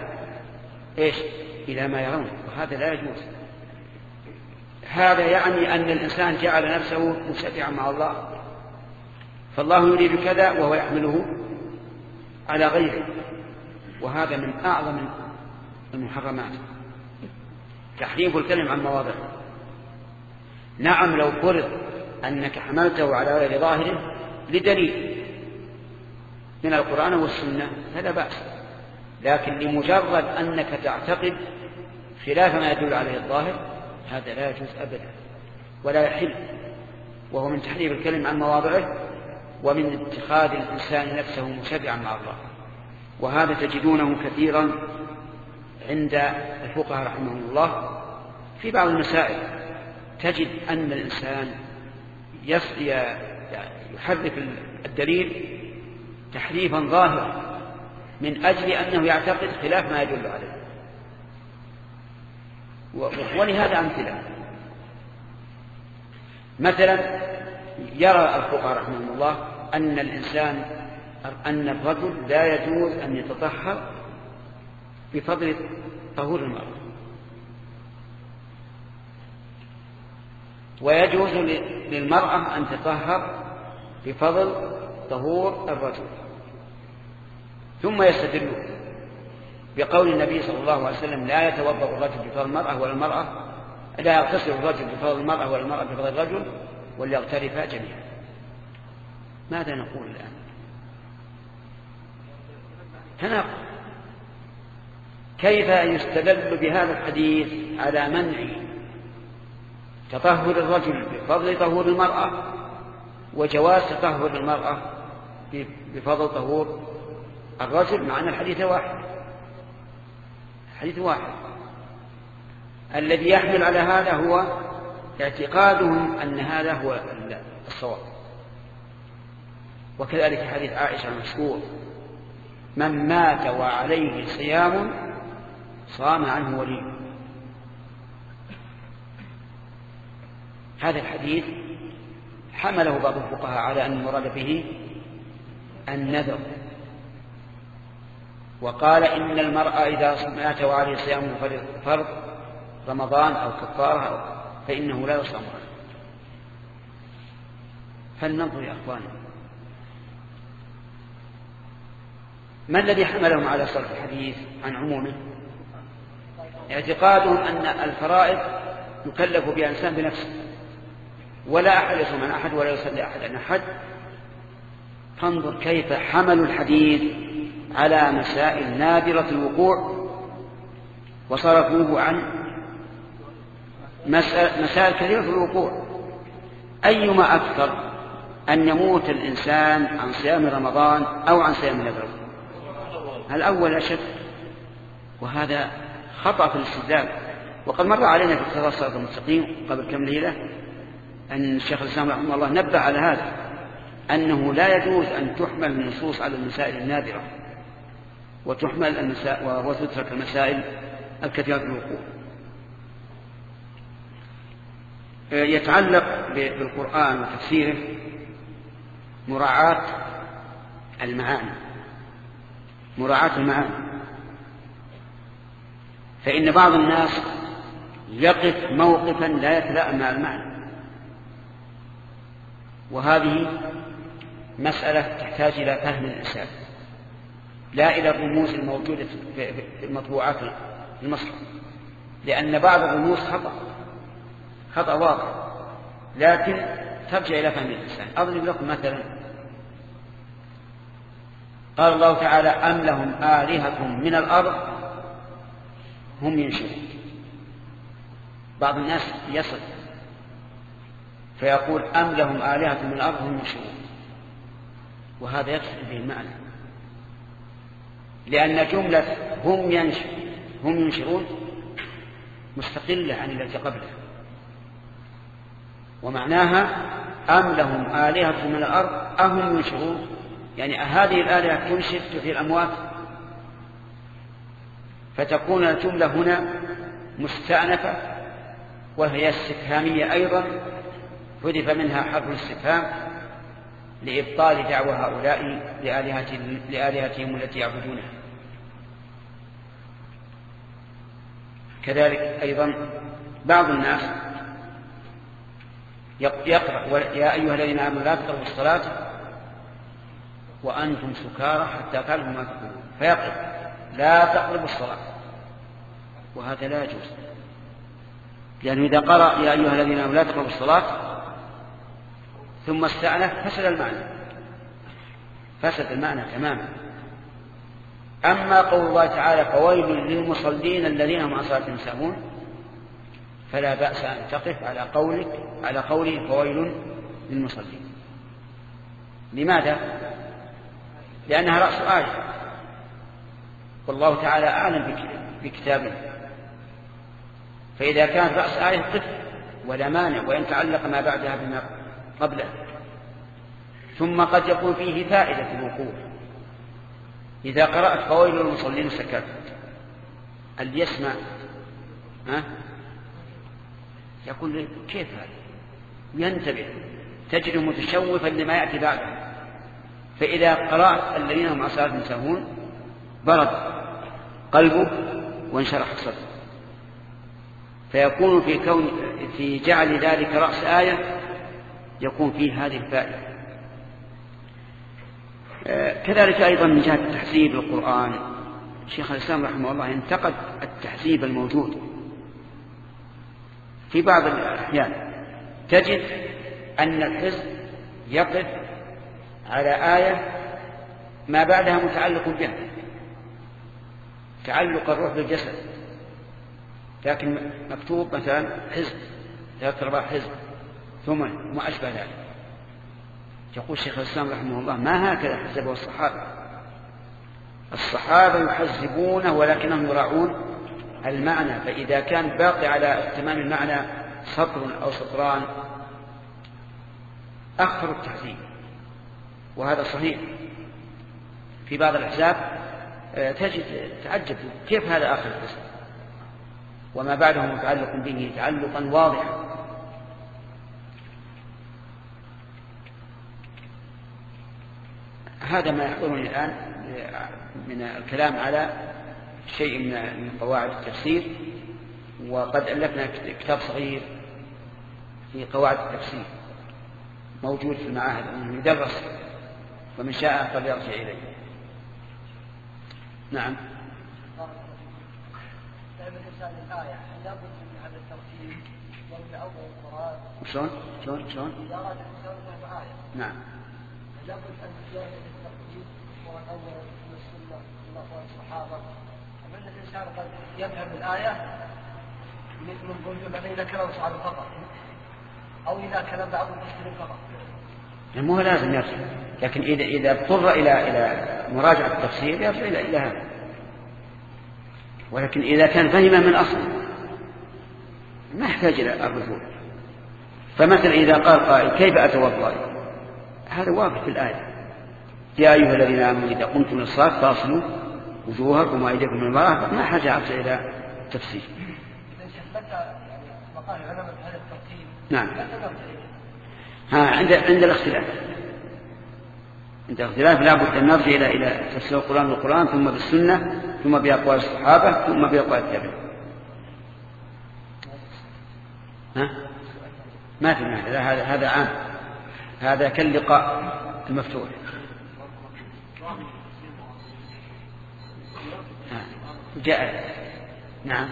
إلى ما يرونه، وهذا لا يجوز. هذا يعني أن الإنسان جعل نفسه مشفعا مع الله، فالله يريد كذا وهو يحمله على غيره، وهذا من أعظم المحرمات، تحريف الكلم عن مواضعه. نعم لو فرض أنك حملته على غير ظاهره لدليل من القرآن والسنة فلا بأس، لكن لمجرد أنك تعتقد خلاف ما يدل عليه الظاهر هذا لا يجوز أبدا ولا يحل، وهو من تحريف الكلم عن مواضعه ومن اتخاذ الإنسان نفسه مشفعا مع الله. وهذا تجدونه كثيرا عند الفقهاء رحمهم الله في بعض المسائل، تجد أن الإنسان يحرف الدليل تحريفا ظاهرا من أجل أنه يعتقد خلاف ما يدل عليه. ولهذا أمثلة، مثلا يرى الفقهاء رحمهم الله أن الرجل لا يجوز أن يتطهر بفضل طهور المرأة، ويجوز للمرأة أن تطهر بفضل طهور الرجل، ثم يستدلون بقول النبي صلى الله عليه وسلم لا يتوضأ الرجل بفضل المرأة ولا المرأة لا يغتسل الرجل بفضل المرأة ولا المرأة بفضل الرجل وليغترفا جميعا. ماذا نقول الآن؟ تناقض. كيف يستدل بهذا الحديث على منع تطهر الرجل بفضل طهور المرأة وجواز تطهر المرأة بفضل طهور الرجل، مع أن الحديث واحد. الذي يحمل على هذا هو اعتقادهم أن هذا هو الصواب. وكذلك حديث عائشة المشهور: من مات وعليه صيام صام عنه ولي. هذا الحديث حمله بعض الفقهاء على أن المراد به النذر، وقال إن المرأة إذا مات وعليه صيام فرض رمضان أو كفارة فإنه لا يصام عنه. فلننظر يا أخواني، ما الذي حملهم على صرف الحديث عن عمومه؟ اعتقادهم أن الفرائض يكلف بها الإنسان بنفسه، ولا أحد يصوم عن أحد ولا يصلي أحد عن أحد. فانظر كيف حملوا الحديث على مسائل نادرة الوقوع وصرفوه عن مسائل كثيرة الوقوع. أيما أكثر أن يموت الإنسان عن صيام رمضان أو عن صيام نذر؟ الأول أشد، وهذا خطأ في الاستدلال. وقد مر علينا في اقتضاء الصراط المستقيم قبل كم ليلة أن الشيخ الإسلام رحمه الله نبه على هذا، أنه لا يجوز أن تحمل النصوص على المسائل النادرة وتترك المسائل الكثيرة الوقوع. يتعلق بالقرآن وتفسيره مراعاة المعاني، فإن بعض الناس يقف موقفا لا يتلائم مع المعنى، وهذه مسألة تحتاج إلى فهم الإنسان لا إلى الرموز الموجودة في المطبوعات المصحف، لأن بعض الرموز خطأ واضح، لكن ترجع إلى فهم الإنسان. أضرب لكم مثلا: قال الله تعالى: أم لهم آلهة من الأرض هم ينشرون. بعض الناس يصل فيقول أم لهم آلهة من الأرض هم ينشرون، وهذا يقصد به المعنى، لأن جملة هم ينشرون مستقلة عن التي قبلها، ومعناها أم لهم آلهة من الأرض أهم ينشرون، يعني هذه الآلهة تنشر في الأموات، فتكون الجملة هنا مستأنفة وهي استفهامية أيضا، حذف منها حرف الاستفهام لإبطال دعوى هؤلاء لآلهتهم التي يعبدونها. كذلك أيضا بعض الناس يقرأ يا أيها الذين آمنوا لا تقربوا الصلاة وأنتم سكارى حتى تعلموا ما تقولون، فيقرأ لا تقربوا الصلاة، وهذا لا يجوز، لأنه إذا قرأ يا أيها الذين آمنوا لا تقربوا الصلاة ثم استأنف فسد المعنى تماما. أما قول الله تعالى فويل للمصلين الذين هم عن صلاتهم ساهون، فلا بأس أن تقف على قوله فويل للمصلين. لماذا؟ لأنها رأس آية، والله تعالى أعلم بكتابه، فإذا كانت رأس آية قف ولا مانع، وإن تعلق ما بعدها بما قبله. ثم قد يكون فيه فائدة الوقوف. إذا قرأت فويل للمصلين سكت، اللي يسمع يقول كيف هذا، ينتبه، تجد متشوفا لما يأتي بعده. فإذا قرأت الذين هم عن صلاتهم ساهون برد قلبه وانشرح صدره، فيكون في جعل ذلك رأس آية يكون فيه هذه الفائدة. كذلك أيضا من جهة تحسيب القرآن، شيخ الإسلام رحمه الله ينتقد التحسيب الموجود في بعض الأحيان. تجد أن الحزب يقف على آية ما بعدها متعلق بها، تعلق الروح بالجسد، لكن مكتوب مثلا حزب 3 أرباع حزب ثم ما أشبه ذلك. يقول شيخ الإسلام رحمه الله ما هكذا حسبه الصحابة يحزبونه ولكنهم يراعون المعنى، فإذا كان باقي على تمام المعنى سطر أو سطران أخروا التحزيب، وهذا صحيح. في بعض الأحزاب تجد تعجب كيف هذا آخر الحزب وما بعده متعلق به تعلقا واضحا. هذا ما يحضرني الآن من الكلام على شيء من قواعد التفسير، وقد ألفنا كتاب صغير في قواعد التفسير موجود في المعاهد يدرس، ومن شاء فليرجع إليه. نعم. شلون؟ نعم. لابد أن تجاهد التقديم وأول من السنة والصحابة. أما أن الإنسان قد يفهم الآية من ضمن إذا كلام صحابة فقط، أو إذا كلام بعض المسلمين فقط. مو لازم يرجع، لكن إذا اضطر إلى مراجعة التفسير يرجع إلى هذا. ولكن إذا كان فهم من أصل ما يحتاج إلى الرجوع. فمثلا إذا قال قائل كيف أتوضأ، هذا واضح في الآية يا أيها الذين آمنوا إذا قمتم للصلاة فاغسلوا وجوهكم وأيديكم من المرافق، ما حاجة إلى تفسير. نعم. عند الاختلاف لا بد أن نرجع إلى تفسير القرآن بالقرآن، ثم بالسنة، ثم بأقوال الصحابة، ثم بأقوال التابعين. ما في معنى، هذا عام، هذا كاللقاء المفتوح. جاء. نعم.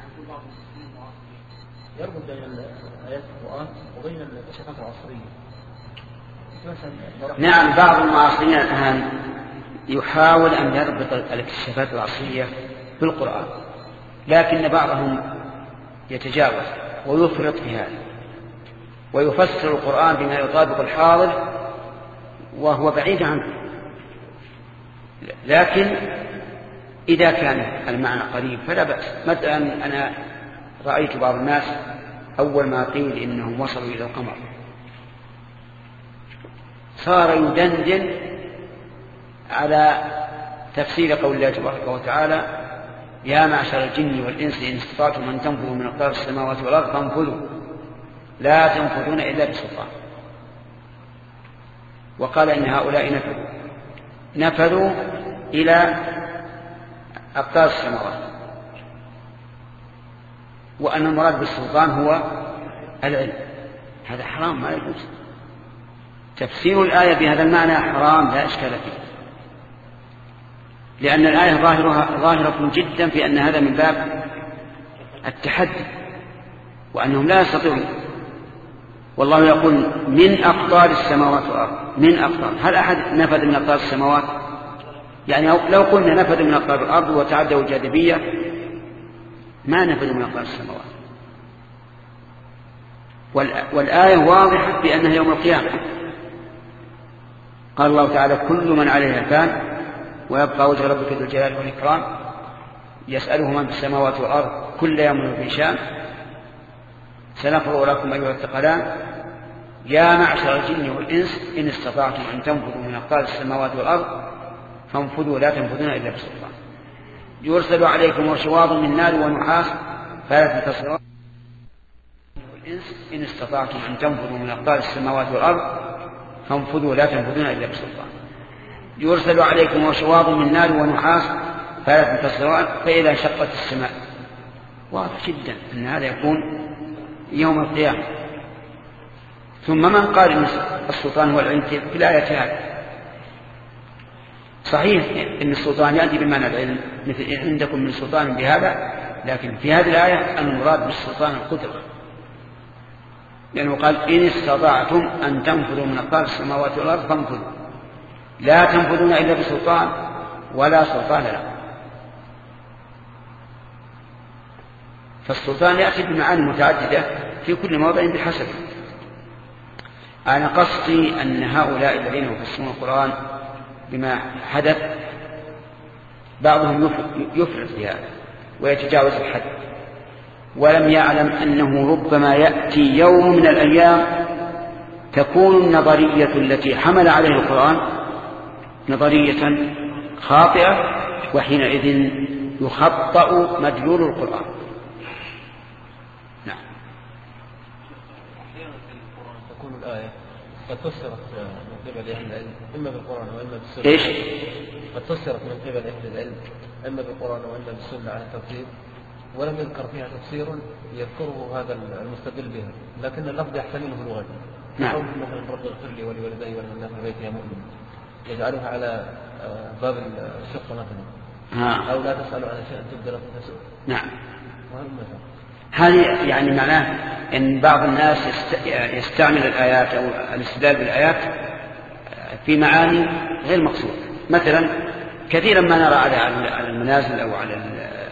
يربط بين آيات القرآن وبين الكشافات العصرية. نعم، بعض المعاصرين الآن يحاول أن يربط الاكتشافات العصرية بالقرآن، لكن بعضهم يتجاوز ويفرط في هذا ويفسر القرآن بما يطابق الحاضر وهو بعيد عنه. لكن إذا كان المعنى قريب فلا بأس. مثلا أنا رأيت بعض الناس أول ما قيل إنهم وصلوا إلى القمر صار يدندن على تفسير قول الله تبارك وتعالى يا معشر الجن والإنس إن استطعتم أن تنفذوا من أقطار السماوات والأرض فانفذوا لا تنفذون إلا بسلطان. وقال إن هؤلاء نفذوا إلى أقطار السماوات وأن المراد بالسلطان هو العلم. هذا حرام ما يجوز. تفسير الآية بهذا المعنى حرام لا إشكال فيه، لأن الآية ظاهرة جدا في أن هذا من باب التحدي وأنهم لا يستطيعون. والله يقول من أقطار السماوات والأرض. من أقطار، هل أحد نفذ من أقطار السماوات؟ يعني لو قلنا نفذ من أقطار الأرض وتعدوا الجاذبية ما نفذ من أقطار السماوات. والآية واضحة بأنها يوم القيامة. قال الله تعالى كل من عليها فان ويبقى وجه ربك ذو الجلال والإكرام يسأله من في السماوات والأرض كل يوم في شان سنفرغ لكم أيها الثقلان يا معشر الجن والإنس إن استطعتم أن تنفذوا من أقطار السماوات والأرض فانفذوا لا تنفذون إلا بسلطان. يرسل عليكم شواظ من نار ونحاس فلا تنتصرون والإنس إن استطعتم أن تنفذوا من أقطار السماوات والأرض فانفذوا لا تنفذون إلا بسلطان. يرسل عليكم شواظ من نار ونحاس فلا تنتصرون فإذا انشقت السماء. واضح جدا أن هذا يكون يوم القيامة. ثم من قال إن السلطان هو العلم في الآية هذه صحيح إن السلطان يأتي بمعنى العلم مثل عندكم من سلطان بهذا، لكن في هذه الآية المراد بالسلطان القدرة، لأنه قال إن استطعتم أن تنفذوا من أقطار السماوات والأرض فانفذوا لا تنفذون إلا بسلطان ولا سلطان لكم. فالسلطان يأتي بمعاني متعددة في كل موضع بحسب. أنا قصدي أن هؤلاء الذين يفسرون القرآن بما حدث بعضهم يفرط في هذا ويتجاوز الحد ولم يعلم أنه ربما يأتي يوم من الأيام تكون النظرية التي حمل عليها القرآن نظرية خاطئة وحينئذ يخطأ مدلول القرآن. نعم. أحيانا في القرآن تكون الآية قد فسرت من قبل أهل العلم إما بالقرآن وإما بالسنة. إيش؟ قد فسرت من قبل أهل العلم إما بالقرآن وإما بالسنة على التفسير ولم يذكر فيها تفسير يذكره هذا المستدل بها، لكن اللفظ يحتمله لغة. نعم. مثلا رب اغفر لي ولوالدي ولمن دخل بيتي مؤمن يجعلها على باب الشق مثلا. أو لا تسألوا عن شيء تبدأ لكم تسأل. نعم. وهذا مثلا. هذه يعني معناه أن بعض الناس يستعمل الآيات أو الاستدلال بالآيات في معاني غير مقصودة. مثلا كثيرا ما نرى على المنازل أو على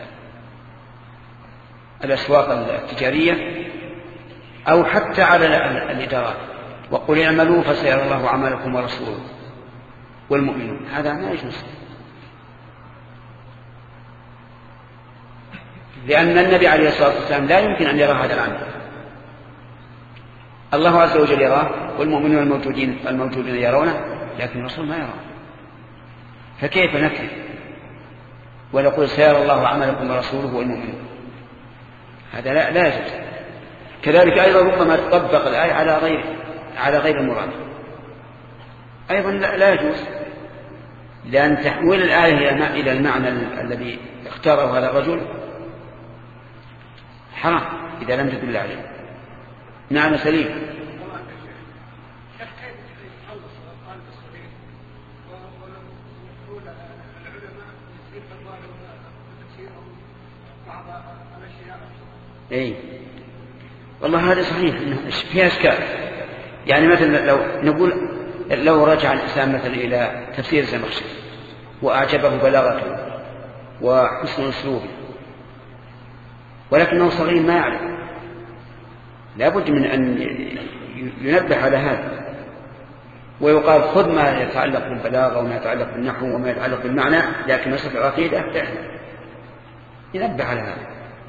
الأسواق التجارية أو حتى على الإدارات وقل اعملوا فسيرى الله عملكم ورسوله والمؤمنون. هذا ما يجوز، لأن النبي عليه الصلاة والسلام لا يمكن أن يرى هذا العمل. الله عز وجل يراه والمؤمنون الموجودين يرونه لكن الرسول ما يراه، فكيف نكذب ونقول سيرى الله عملكم ورسوله والمؤمنون؟ هذا لا يجوز. كذلك أيضا ربما تطبق الآية على غير المراد أيضا لا يجوز، لأن تحويل الآية إلى المعنى الذي اختاره هذا الرجل حرام إذا لم تدل عليه معنى سليم. اي والله هذا صحيح فيها اشكال. يعني مثلا لو رجع الانسان مثلا الى تفسير الزمخشري واعجبه بلاغته وحسن اسلوبه ولكنه صغير ما يعرف، لا بد من أن ينبه على هذا، ويقال خذ ما يتعلق بالبلاغة وما يتعلق بالنحو وما يتعلق بالمعنى، لكن مسألة العقيدة ينبه على هذا.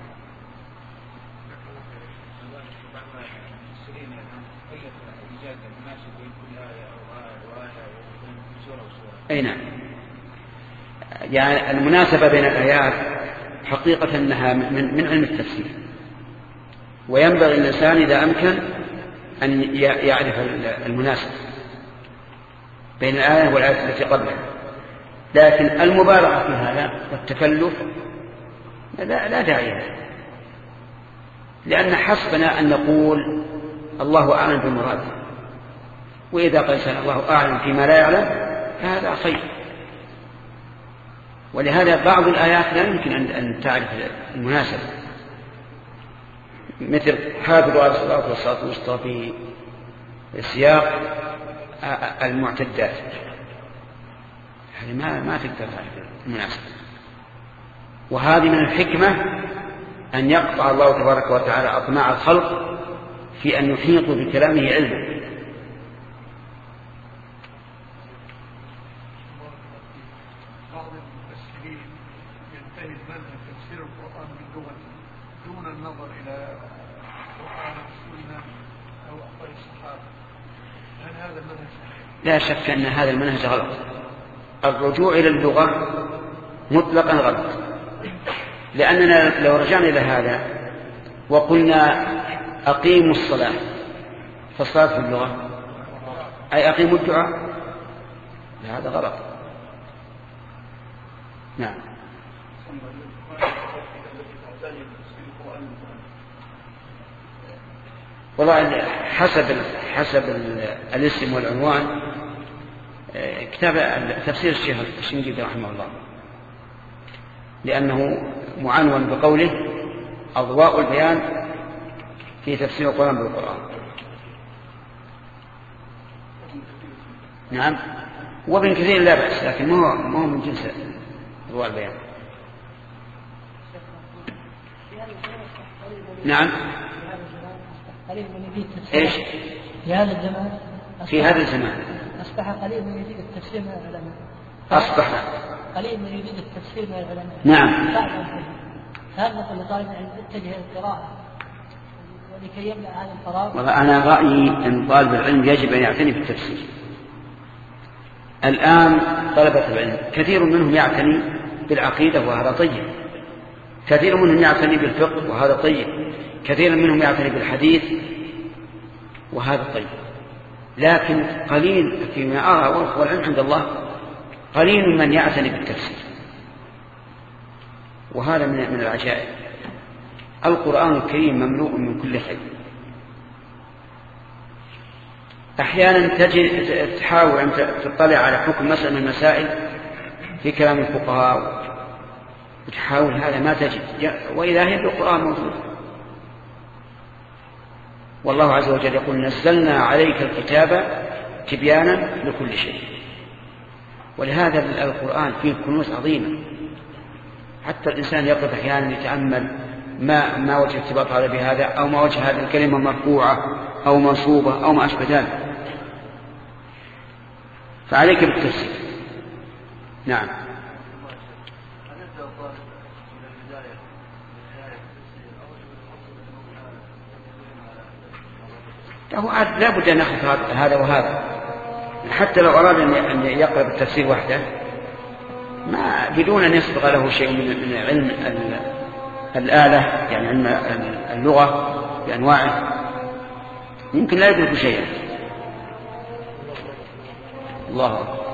أي نعم، يعني المناسبة بين الآيات حقيقة أنها من علم التفسير، وينبغي الإنسان إذا أمكن أن يعرف المناسبة بين الآية والآية التي قبلها، لكن المبالغة في هذا والتكلف لا داعي له، لأن حسبنا أن نقول الله أعلم بمراده، وإذا قال الله أعلم فيما لا يعلم فهذا خير. ولهذا بعض الآيات لا يمكن أن تعرف المناسبة، مثل حافظوا على الصلاة والصلاة الوسطى في سياق المعتدات، هذه ما تقدر تعرف المناسبة. وهذه من الحكمة أن يقطع الله تبارك وتعالى أطماع الخلق في أن يحيطوا بكلامه علما. بعض المفسرين ينتهي منهج تفسير القرآن باللغة دون النظر إلى القرآن والسنة أو أخبار الصحابة، هل هذا المنهج صحيح؟ لا شك أن هذا المنهج غلط. الرجوع إلى اللغة مطلقا غلط، لأننا لو رجعنا إلى هذا وقلنا أقيموا الصلاة، فالصلاة في اللغة أي أقيموا الدعاء، هذا غلط. نعم. والله حسب الاسم والعنوان كتاب تفسير الشيخ الشنقيطي رحمه الله، لأنه معنون بقوله أضواء البيان في تفسير القرآن بالقرآن. نعم، وابن كثير لا بأس، لكن ما هو من جنس أضواء البيان. نعم. إيش؟ في هذا الزمان أصبح قليل من يريد التفسير من العلماء. أصبح قليل من يريد التفسير من العلماء. نعم. هذا نقول لطالب العلم اتجه القراءة ولكي يملأ هذا الفراغ. والله أنا رأيي أن طالب العلم يجب أن يعتني بالتفسير. الآن طلبة العلم كثير منهم يعتني بالعقيدة وهذا طيب، كثير منهم يعتني بالفقه وهذا طيب، كثير منهم يعتني بالحديث وهذا طيب، لكن قليل فيما أرى والعلم عند الله قليل من يعتني بالتفسير، وهذا من العجائب. القرآن الكريم مملوء من كل خير. أحيانا تحاول أن تطلع على حكم مسألة من المسائل في كلام الفقهاء وتحاول هذا ما تجد، وإذا هي بالقرآن موجود. والله عز وجل يقول نزلنا عليك الكتاب تبيانا لكل شيء. ولهذا القرآن فيه كنوز عظيمة، حتى الإنسان يقف أحيانا يتأمل ما وجه ارتباط هذا بهذا، أو ما وجه هذه الكلمة مرفوعة أو منصوبة أو ما أشبه ذلك، فعليك بالتفسير. نعم. لا بد أن نأخذ هذا وهذا، حتى لو أراد أن يقرأ بالتفسير وحده ما بدون أن يسبق له شيء من علم الآلة، يعني علم اللغة بأنواعه، يمكن لا يدرك شيئا. الله أكبر.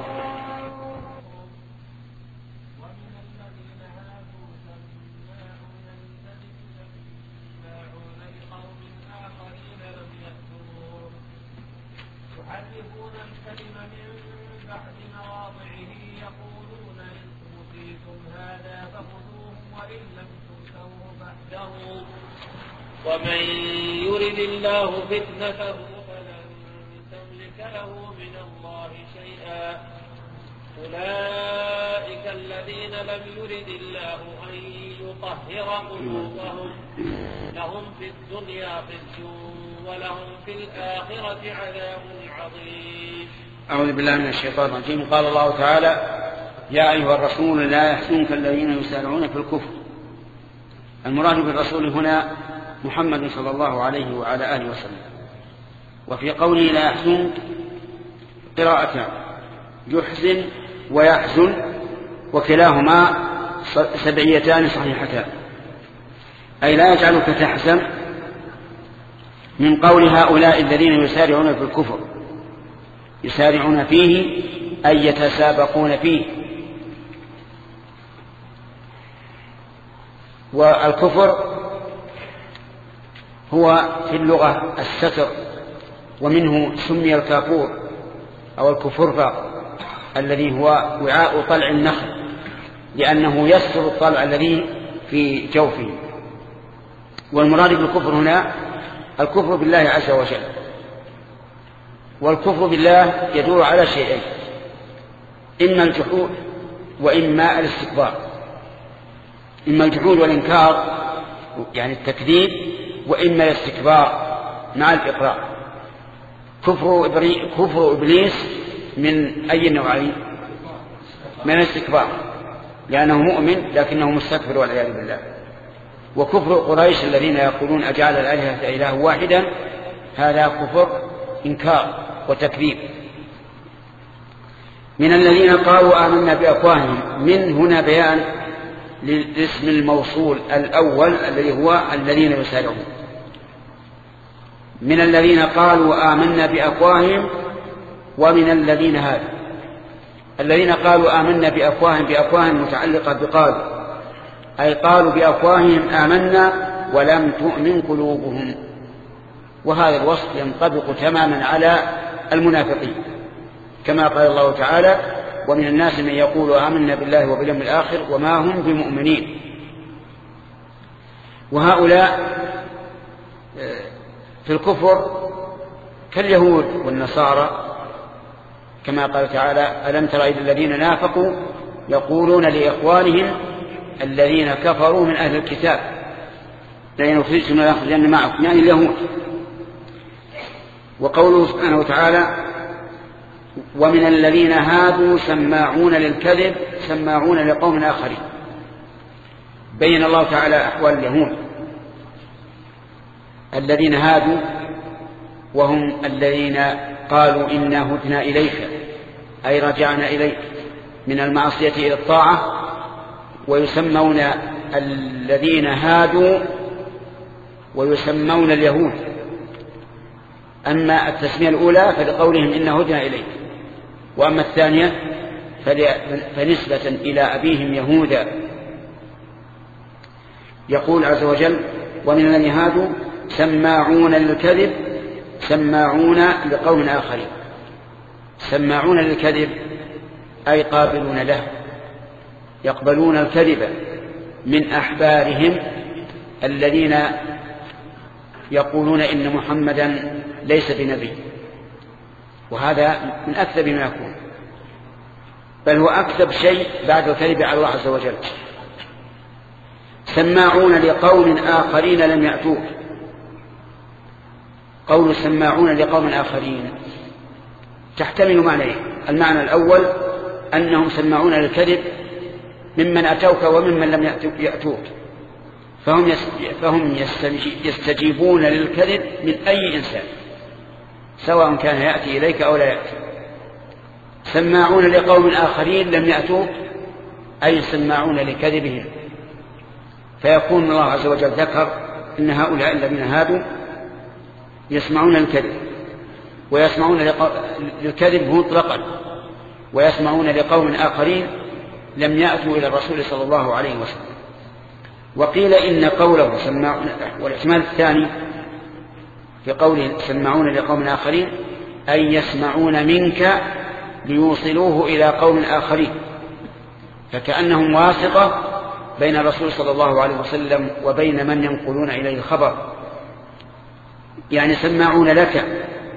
يحرفون الكلم من بعد مواضعه يقولون إن أوتيتم هذا فخذوه وإن لم تؤتوه فاحذروا ومن يرد الله فتنته فلن تملك له من الله شيئا أولئك الذين لم يرد الله أن يطهر قلوبهم لهم في الدنيا خزي ولهم في الآخرة عذاب عظيم. أعوذ بالله من الشيطان الرجيم. قال الله تعالى: يا أيها الرسول لا يحزنك الذين يسارعون في الكفر. المراد بالرسول هنا محمد صلى الله عليه وعلى آله وسلم. وفي قوله لا يحزنك قراءتان: يحزن ويحزن، وكلاهما سبعيتان صحيحتان، أي لا يجعلك تحزن من قول هؤلاء الذين يسارعون في الكفر، يسارعون فيه أي يتسابقون فيه. والكفر هو في اللغة الستر، ومنه سمي الكافور أو الكفرفة الذي هو وعاء طلع النخل، لأنه يستر الطلع الذي في جوفه. والمراد بالكفر هنا الكفر بالله عز وجل. والكفر بالله يدور على شيئين: إما الجحود وإما الاستكبار. إما الجحود والإنكار يعني التكذيب، وإما الاستكبار مع الإقرار. كفر إبليس من أي نوعين؟ من الاستكبار، لأنه مؤمن لكنه مستكبر والعياذ بالله. وكفر قريش الذين يقولون أجعل الآلهة إله واحدا، هذا كفر إنكار وتكذيب. من الذين قالوا آمنا بأفواههم، من هنا بيان للاسم الموصول الأول الذي هو الذين يسارعون. من الذين قالوا آمنا بأفواههم ومن الذين هادوا. الذين قالوا آمنا بأفواههم متعلقة بقالوا، أي قالوا بأفواههم آمنا ولم تؤمن قلوبهم. وهذا الوصف ينطبق تماما على المنافقين، كما قال الله تعالى: ومن الناس من يقول آمنا بالله وباليوم الآخر وما هم بمؤمنين. وهؤلاء في الكفر كاليهود والنصارى، كما قال تعالى: ألم تر إلى الذين نافقوا يقولون لإخوانهم الذين كفروا من أهل الكتاب لئن أخرجتم لنخرجن معكم، يعني اليهود. وقوله سبحانه وتعالى: ومن الذين هادوا سماعون للكذب سماعون لقوم آخرين. بين الله تعالى أحوال اليهود الذين هادوا، وهم الذين قالوا إنا هدنا إليك، أي رجعنا إليك من المعصية إلى الطاعة. ويسمون الذين هادوا ويسمون اليهود. أما التسمية الأولى فلقولهم إنا هدنا إليك، وأما الثانية فنسبة إلى أبيهم يهودا. يقول عز وجل: ومن الذين هادوا سماعون للكذب سماعون لقوم آخرين. سماعون للكذب أي قابلون له، يقبلون الكذب من أحبارهم الذين يقولون إن محمدا ليس بنبي. وهذا من أكذب ما يكون، بل هو أكذب شيء بعد الكذب على الله عز وجل. سماعون لقوم آخرين لم يأتوك. قول سماعون لقوم آخرين تحتمل معنيين: المعنى الأول أنهم سماعون للكذب ممن أتوك وممن لم يأتوك، فهم يستجيبون للكذب من أي إنسان سواء كان يأتي إليك أو لا يأتي. سماعون لقوم آخرين لم يأتوك أي سماعون لكذبهم. فيكون الله عز وجل ذكر إن هؤلاء الذين هادوا يسمعون الكذب، ويسمعون للكذب مطلقا، ويسمعون لقوم آخرين لم يأتوا إلى الرسول صلى الله عليه وسلم. وقيل إن قوله سماعون، والاحتمال الثاني في قوله سماعون لقوم آخرين أي يسمعون منك ليوصلوه إلى قوم آخرين، فكأنهم واسطة بين الرسول صلى الله عليه وسلم وبين من ينقلون إليه الخبر. يعني سماعون لك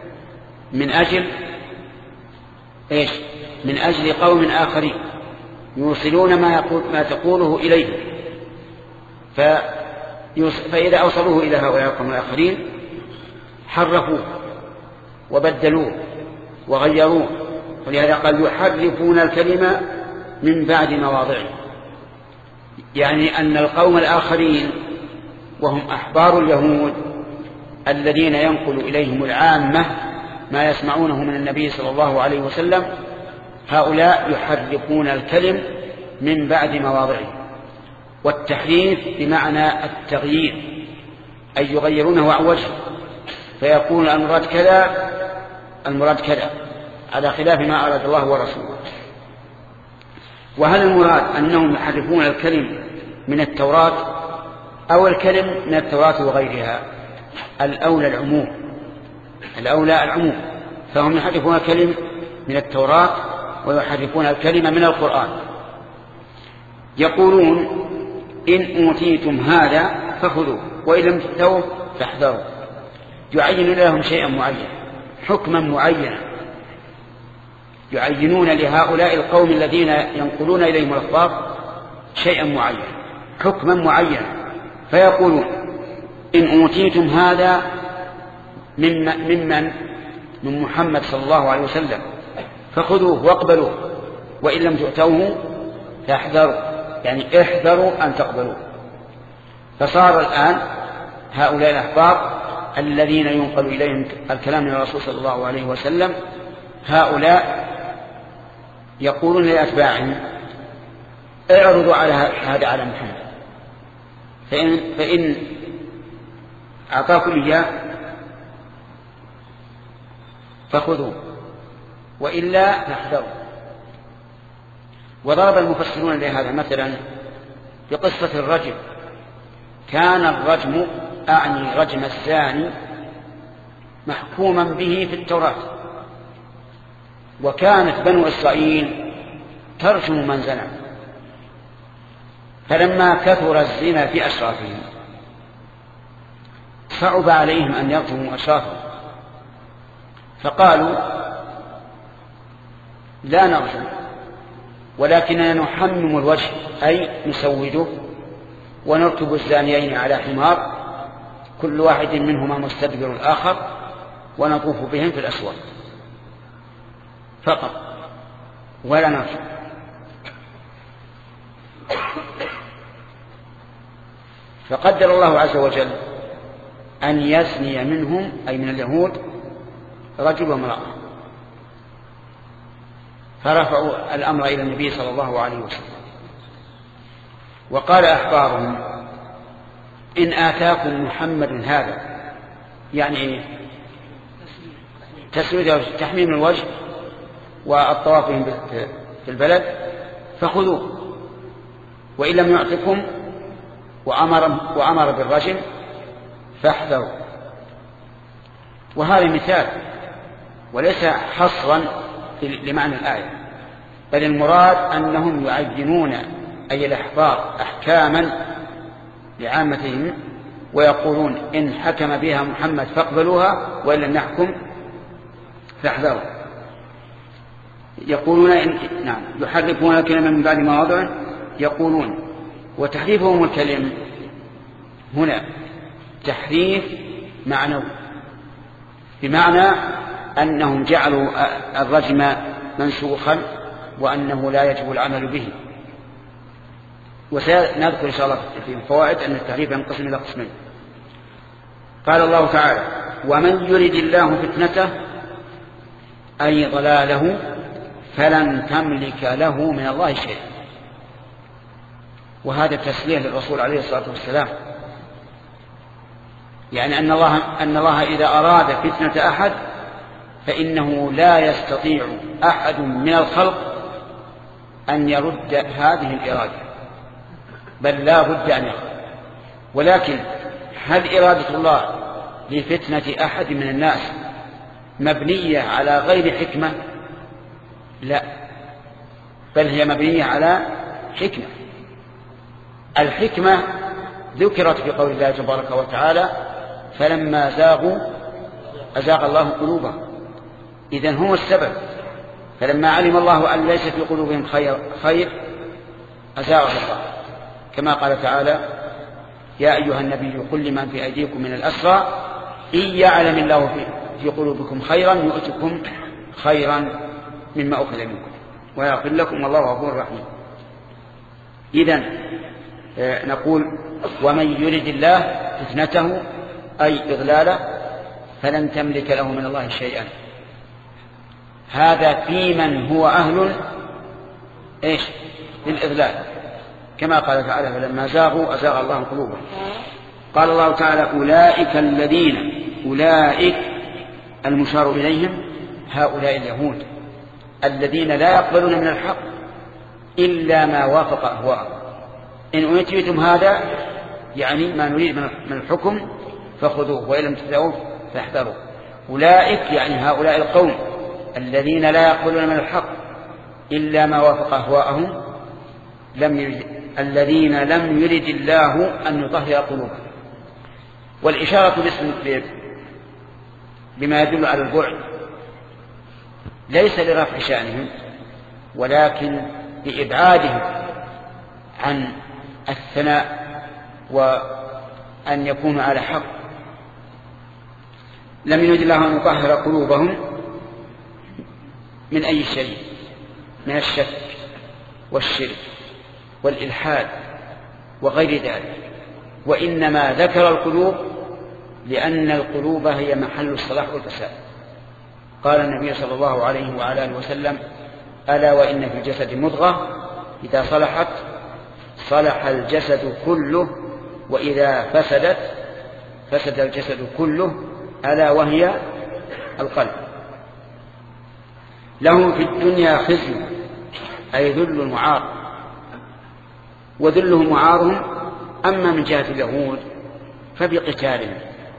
من أجل إيش؟ من أجل قوم آخرين. يوصلون ما تقوله إليه، فإذا أوصلوه إلى هؤلاء القوم الآخرين حرفوه وبدلوه وغيروه، ولهذا قال يحرفون الكلمة من بعد مواضعه، يعني أن القوم الآخرين وهم أحبار اليهود الذين ينقل إليهم العامة ما يسمعونه من النبي صلى الله عليه وسلم، هؤلاء يحرفون الكلم من بعد مواضعه. والتحريف بمعنى التغيير، أي يغيرونه عن وجهه، فيقول المراد كذا المراد كذا على خلاف ما أراد الله ورسوله. وهل المراد أنهم يحرفون الكلم من التوراة أو الكلم من التوراة وغيرها؟ الأولى العموم، فهم يحرفون الكلم من التوراة ويحرفون الكلمة من القرآن. يقولون إن أوتيتم هذا فخذوه وإن لم تؤتوه فاحذروا. يعينون لهم شيئا معين، حكما معينا، يعينون لهؤلاء القوم الذين ينقلون إليهم الأخبار شيئا معين، حكما معينا، فيقولون إن أوتيتم هذا من محمد صلى الله عليه وسلم فخذوه واقبلوه وإن لم تؤتوه فاحذروا، يعني احذروا أن تقبلوه. فصار الآن هؤلاء الأحبار الذين ينقل إليهم الكلام من الرسول صلى الله عليه وسلم، هؤلاء يقولون لأتباعهم اعرضوا على هذا على محمد، فإن أعطاكم إياه فخذوه وإلا فاحذروا. وضرب المفسرون لهذا مثلا بقصة الرجم. كان الرجم أعني رجم الزاني محكوما به في التوراة، وكانت بنو إسرائيل ترجم من زنى، فلما كثر الزنا في أشرافهم صعب عليهم أن يرجموا أشرافهم، فقالوا لا نرجم ولكننا نحمم الوجه، أي نسوده ونركب الزانيين على حمار كل واحد منهما مستدبر الآخر ونطوف بهم في الأسواق فقط ولا نرجم. فقدر الله عز وجل أن يزني منهم أي من اليهود رجل وامرأة، فرفعوا الأمر إلى النبي صلى الله عليه وسلم. وقال أحبارهم إن آتاكم محمد هذا، يعني تسويد تحميم الوجه والطواف في البلد، فخذوه وإن لم يعطكم وأمر بالرجم فاحذروا. وهذا مثال وليس حصرا لمعنى الآية، بل المراد أنهم يعينون أي الأحبار أحكاما لعامتهم ويقولون إن حكم بها محمد فاقبلوها وإن لم يحكم فاحذروا. يقولون نعم يحرفون الكلمة من بعد مواضعه يقولون. وتحريفهم الكلم هنا تحريف معنوي، بمعنى أنهم جعلوا الرجم منسوخا وأنه لا يجب العمل به. وسنذكر إن شاء الله في الفوائد أن التحريف ينقسم إلى قسمين. قال الله تعالى ومن يرد الله فتنته أي ضلاله فلن تملك له من الله شيئا. وهذا تسليه للرسول عليه الصلاة والسلام، يعني أن الله إذا أراد فتنة أحد فإنه لا يستطيع أحد من الخلق أن يرد هذه الإرادة، بل لا بد أن يرد. ولكن هل إرادة الله لفتنة أحد من الناس مبنية على غير حكمة؟ لا، بل هي مبنية على حكمة. الحكمة ذكرت في قول الله تبارك وتعالى فلما زاغوا أزاغ الله قلوبهم، إذن هم السبب. فلما علم الله أن ليس في قلوبهم خير أزاغه الله، كما قال تعالى: يا أيها النبي قل لمن في أيديكم من الأسرى إن يعلم الله في قلوبكم خيرا يؤتكم خيرا مما أخذ منكم ويغفر لكم والله غفور رحيم. إذن نقول: ومن يرد الله فتنته أي إضلاله فلن تملك له من الله شيئا. هذا في من هو أهل للإضلال، كما قال تعالى: فلما زاغوا أزاغ الله قلوبهم. قال الله تعالى: أولئك الذين، أولئك المشار إليهم هؤلاء اليهود الذين لا يقبلون من الحق إلا ما وافق أهواءهم. إن أوتيتم هذا يعني ما نريد من الحكم فخذوه، وإن لم تدعوه فاحذروا. أولئك يعني هؤلاء القوم الذين لا يقبلون من الحق إلا ما وافق أهواءهم، الذين لم يرد الله أن يطهر قلوبهم. والإشارة بما يدل على البعد ليس لرفع شأنهم، ولكن لإبعادهم عن الثناء وأن يكونوا على حق. لم يرد الله أن يطهر قلوبهم من أي شيء، من الشك والشرك والإلحاد وغير ذلك، وإنما ذكر القلوب لأن القلوب هي محل الصلاح والفساد. قال النبي صلى الله عليه وعلى آله وسلم: ألا وإن في الجسد مضغة إذا صلحت صلح الجسد كله وإذا فسدت فسد الجسد كله، ألا وهي القلب. لهم في الدنيا خزي أي ذل وعار، وذلهم وعارهم أما من جهة اليهود فبقتالهم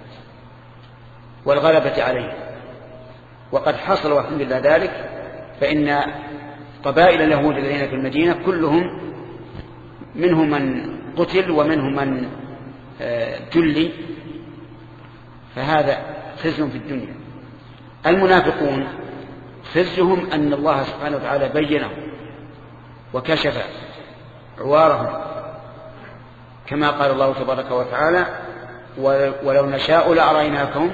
والغلبة عليهم، وقد حصل والحمد لله ذلك، فإن قبائل اليهود الذين في المدينة كلهم منهم من قتل ومنهم من جلي، فهذا خزي في الدنيا. المنافقون خزيهم أن الله سبحانه وتعالى بينهم وكشف عوارهم، كما قال الله تبارك وتعالى: ولو نشاء لأريناكم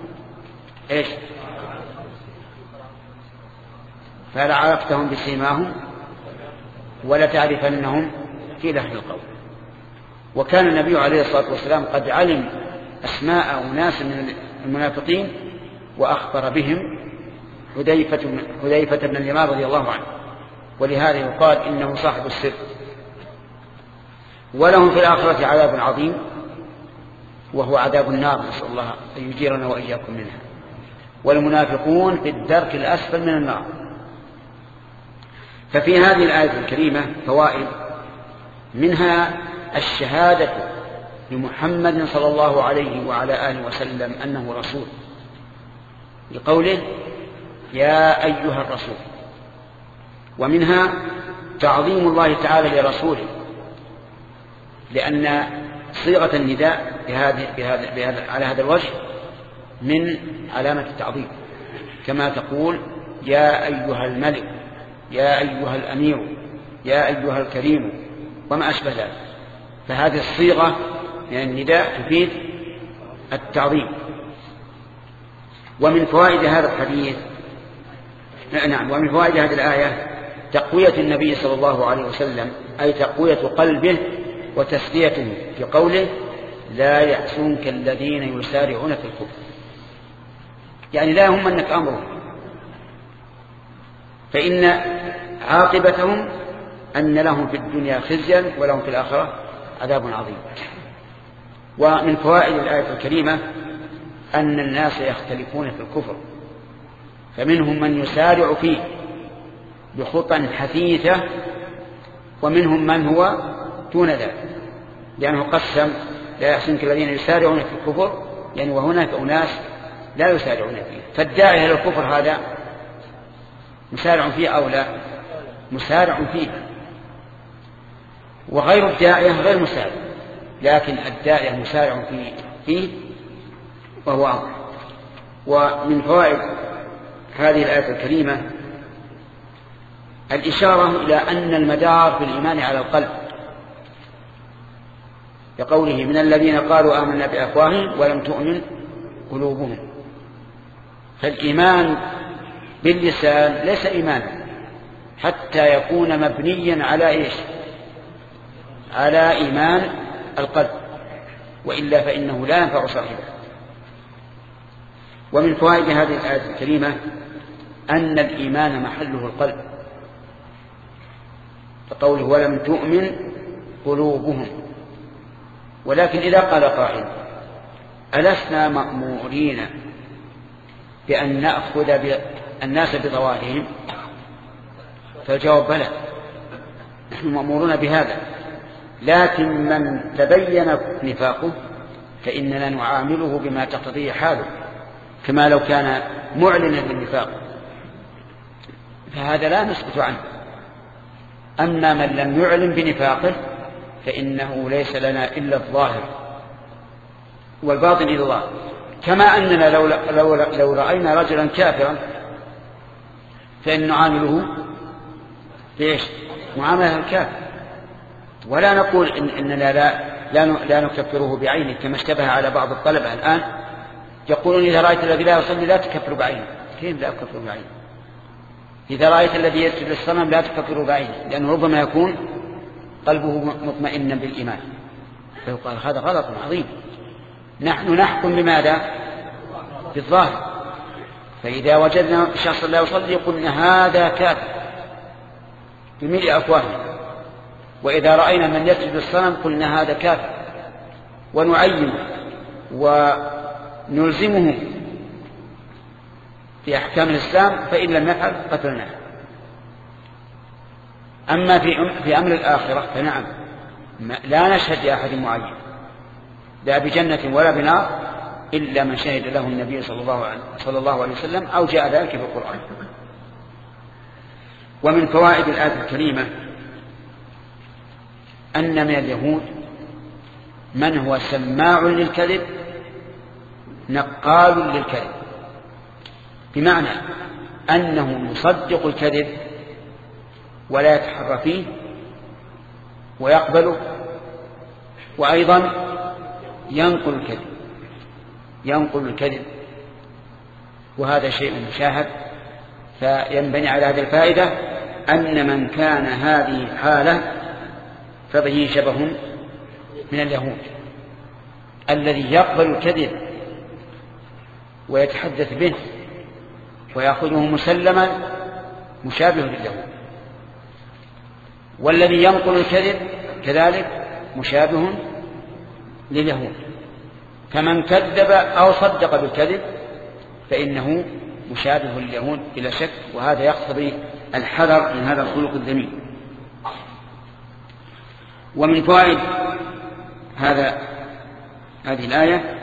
فلعرفتهم بسيماهم ولتعرفنهم في لحن القول. وكان النبي عليه الصلاة والسلام قد علم أسماء أناس من المنافقين وأخبر بهم حذيفة بن اليمان رضي الله عنه، ولهذا يقال إنه صاحب السر. ولهم في الآخرة عذاب عظيم وهو عذاب النار، نسأل الله أن يجيرنا وإياكم منها. والمنافقون في الدرك الأسفل من النار. ففي هذه الآية الكريمة فوائد، منها الشهادة لمحمد صلى الله عليه وعلى آله وسلم أنه رسول، لقوله: يا أيها الرسول. ومنها تعظيم الله تعالى لرسوله، لأن صيغة النداء على هذا الوجه من علامة التعظيم، كما تقول: يا أيها الملك، يا أيها الأمير، يا أيها الكريم، وما أشبه ذلك. فهذه الصيغة من النداء تفيد التعظيم. ومن فوائد هذا الحديث ومن فوائد هذه الآية تقوية النبي صلى الله عليه وسلم، أي تقوية قلبه وتسليته في قوله: لا يحزنك الذين يسارعون في الكفر، يعني لا يهمنك أمرهم، فإن عاقبتهم أن لهم في الدنيا خزيا ولهم في الآخرة عذاب عظيم. ومن فوائد الآية الكريمة أن الناس يختلفون في الكفر، فمنهم من يسارع فيه بخطى حثيثة، ومنهم من هو دون ذلك، لأنه قسم: لا يحزنك الذين يسارعون في الكفر، يعني وهناك أناس لا يسارعون فيه. فالداعي إلى الكفر هذا مسارع فيه أو لا؟ مسارع فيه. وغير الداعية غير مسارع، لكن الداعية مسارع فيه وهو أمر. ومن فوائد هذه الآية الكريمة الإشارة إلى أن المدار في الإيمان على القلب، لقوله من الذين قالوا آمنا بأفواههم ولم تؤمن قلوبهم. فالإيمان باللسان ليس إيمانا حتى يكون مبنيا على إيش؟ على إيمان القلب، وإلا فإنه لا ينفع صاحبه. ومن فوائد هذه الآية الكريمة أن الإيمان محله القلب، فقوله ولم تؤمن قلوبهم. ولكن إذا قال قائل ألسنا مأمورين بأن نأخذ الناس بظواهرهم؟ فالجواب بلى، نحن مأمورون بهذا، لكن من تبين نفاقه فإننا نعامله بما تقتضيه حاله، كما لو كان معلنا بالنفاق، فهذا لا نسكت عنه. أما من لم يعلن بنفاقه فإنه ليس لنا إلا الظاهر والباطن إلى الله. كما أننا لو رأينا رجلا كافرا فإن نعامله ليش؟ معاملة الكافر، ولا نقول إننا لا نكفره بعينه، كما اشتبه على بعض الطلبة الآن يقولون إذا رأيت الذي لا يصلي لا تكفر بعينه. كيف لا تكفر بعينه؟ إذا رأيت الذي يسجد للصنم لا تكفر بعينه، لأنه ربما يكون قلبه مطمئنا بالإيمان. فيقال هذا غلط عظيم. نحن نحكم بماذا؟ بالظاهر. فإذا وجدنا شخصا لا يصلي قلنا هذا كافر بملء أفواهنا، وإذا رأينا من يسجد للصنم قلنا هذا كافر، ونعينه ونلزمه في أحكام الإسلام، فإن لم يفعل قتلناه. أما في أمر الآخرة فنعم، لا نشهد لأحد معين لا بجنة ولا بنار إلا من شهد له النبي صلى الله عليه وسلم أو جاء ذلك في القرآن. ومن فوائد الآية الكريمة أن من اليهود من هو سماع للكذب نقال للكذب، بمعنى أنه يصدق الكذب ولا يتحرى فيه ويقبله، وأيضا ينقل الكذب، وهذا شيء مشاهد. فينبني على هذه الفائدة أن من كان هذه حالة فبه شبه من اليهود، الذي يقبل الكذب ويتحدث به ويأخذه مسلما مشابه لليهود، والذي ينقل الكذب كذلك مشابه لليهود. فمن كذب أو صدق بالكذب فإنه مشابه لليهود بلا شك، وهذا يقتضي الحذر من هذا الخلق الذميم. ومن فوائد هذه الآية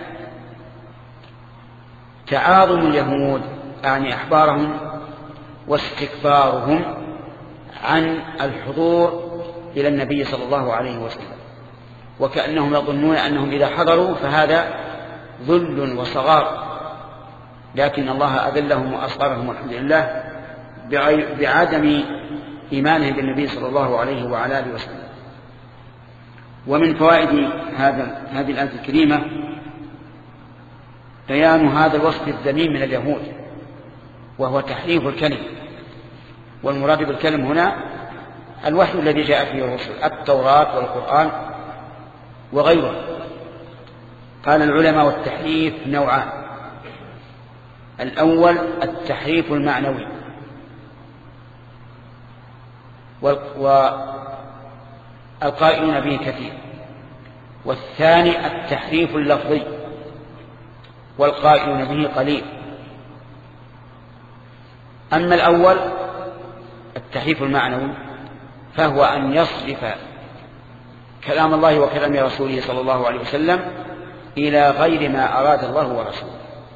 تعاظم اليهود يعني أحبارهم واستكبارهم عن الحضور إلى النبي صلى الله عليه وسلم، وكأنهم يظنون أنهم إذا حضروا فهذا ذل وصغار، لكن الله أذلهم وأصغرهم والحمد لله بعدم إيمانهم بالنبي صلى الله عليه وعلى آله وسلم. ومن فوائد هذه الآية الكريمة بيان هذا الوصف الذميم من اليهود، وهو تحريف الكلم. والمراد بالكلم هنا الوحي الذي جاء فيه الرسل، التوراة والقرآن وغيره. قال العلماء والتحريف نوعان: الأول التحريف المعنوي، والقائلون به كثير، والثاني التحريف اللفظي والقائلون به قليل. أما الأول التحريف المعنوي فهو أن يصرف كلام الله وكلام رسوله صلى الله عليه وسلم إلى غير ما أراد الله ورسوله،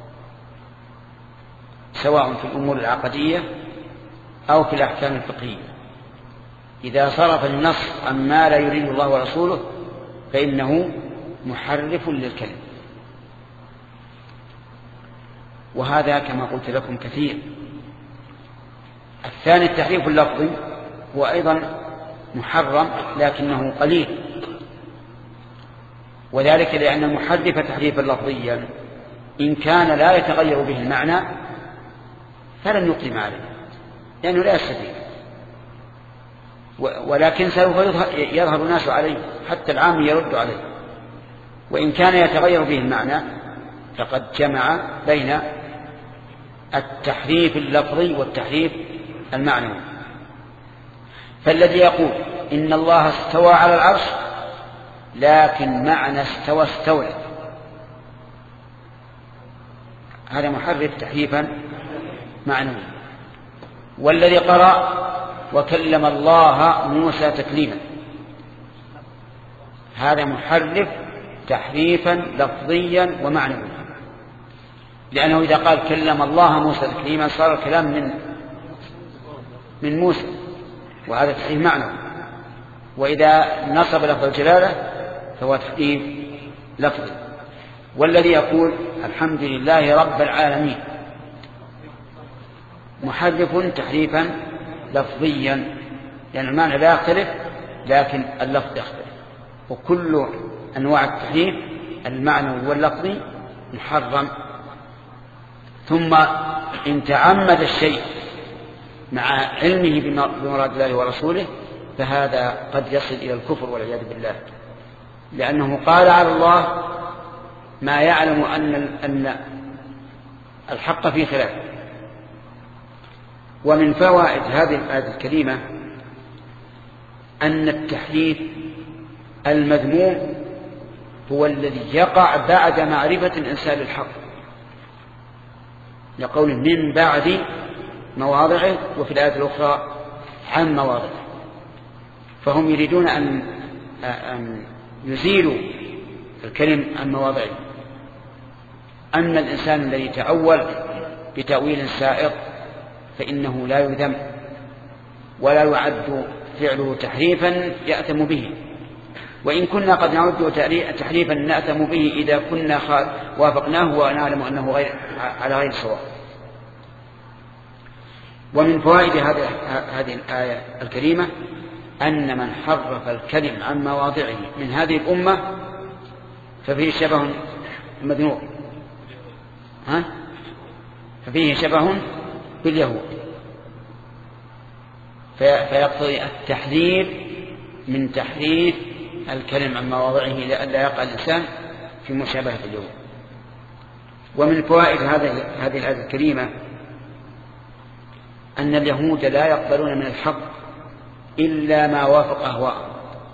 سواء في الأمور العقدية أو في الأحكام الفقهية. إذا صرف النص عما لا يريد الله ورسوله فإنه محرف للكلم، وهذا كما قلت لكم كثير. الثاني التحريف اللفظي هو أيضا محرم لكنه قليل، وذلك لأن المحرف تحريفا لفظيا إن كان لا يتغير به المعنى فلن يقيم عليه لأنه لا يستفيد، ولكن سوف يظهر الناس عليه حتى العام يرد عليه. وإن كان يتغير به المعنى فقد جمع بين التحريف اللفظي والتحريف المعنوي. فالذي يقول إن الله استوى على العرش لكن معنى استوى استولى هذا محرف تحريفا معنوي. والذي قرأ وكلم الله موسى تكليما هذا محرف تحريفا لفظيا ومعنويا، لأنه إذا قال كلم الله موسى تكليما صار الكلام من موسى، وهذا تحريف معنوي. وإذا نصب لفظ الجلالة فهو تحريف لفظي. والذي يقول الحمد لله رب العالمين محرف تحريفا لفظيا، لأن المعنى لا يختلف لكن اللفظ يختلف. وكل أنواع التحريف المعنوي واللفظي محرم. ثم إن تعمد الشيء مع علمه بمراد الله ورسوله فهذا قد يصل إلى الكفر والعياذ بالله، لأنه قال على الله ما يعلم أن الحق في خلافه. ومن فوائد هذه الآية الكريمة أن التحريف المذموم هو الذي يقع بعد معرفة الإنسان للحق، لقوله من بعد مواضعه، وفي الآية الأخرى عن مواضعه. فهم يريدون أن يزيلوا الكلم عن مواضعه. أما الإنسان الذي تعول بتأويل سائغ فإنه لا يذم ولا يعد فعله تحريفا يأثم به، وإن كنا قد نعد تحريفا نأثم به إذا كنا وافقناه ونعلم أنه على غير صواب. ومن فوائد هذه الآية الكريمة أن من حرف الكلم عن مواضعه من هذه الأمة ففيه شبه مذموم، ففيه شبه باليهود، فيقتضي التحذير من تحريف الكلم عن مواضعه لئلا يقع الإنسان في مشابهة اليهود. ومن فوائد هذه الآية الكريمة أن اليهود لا يقبلون من الحق إلا ما وافق أهواءهم،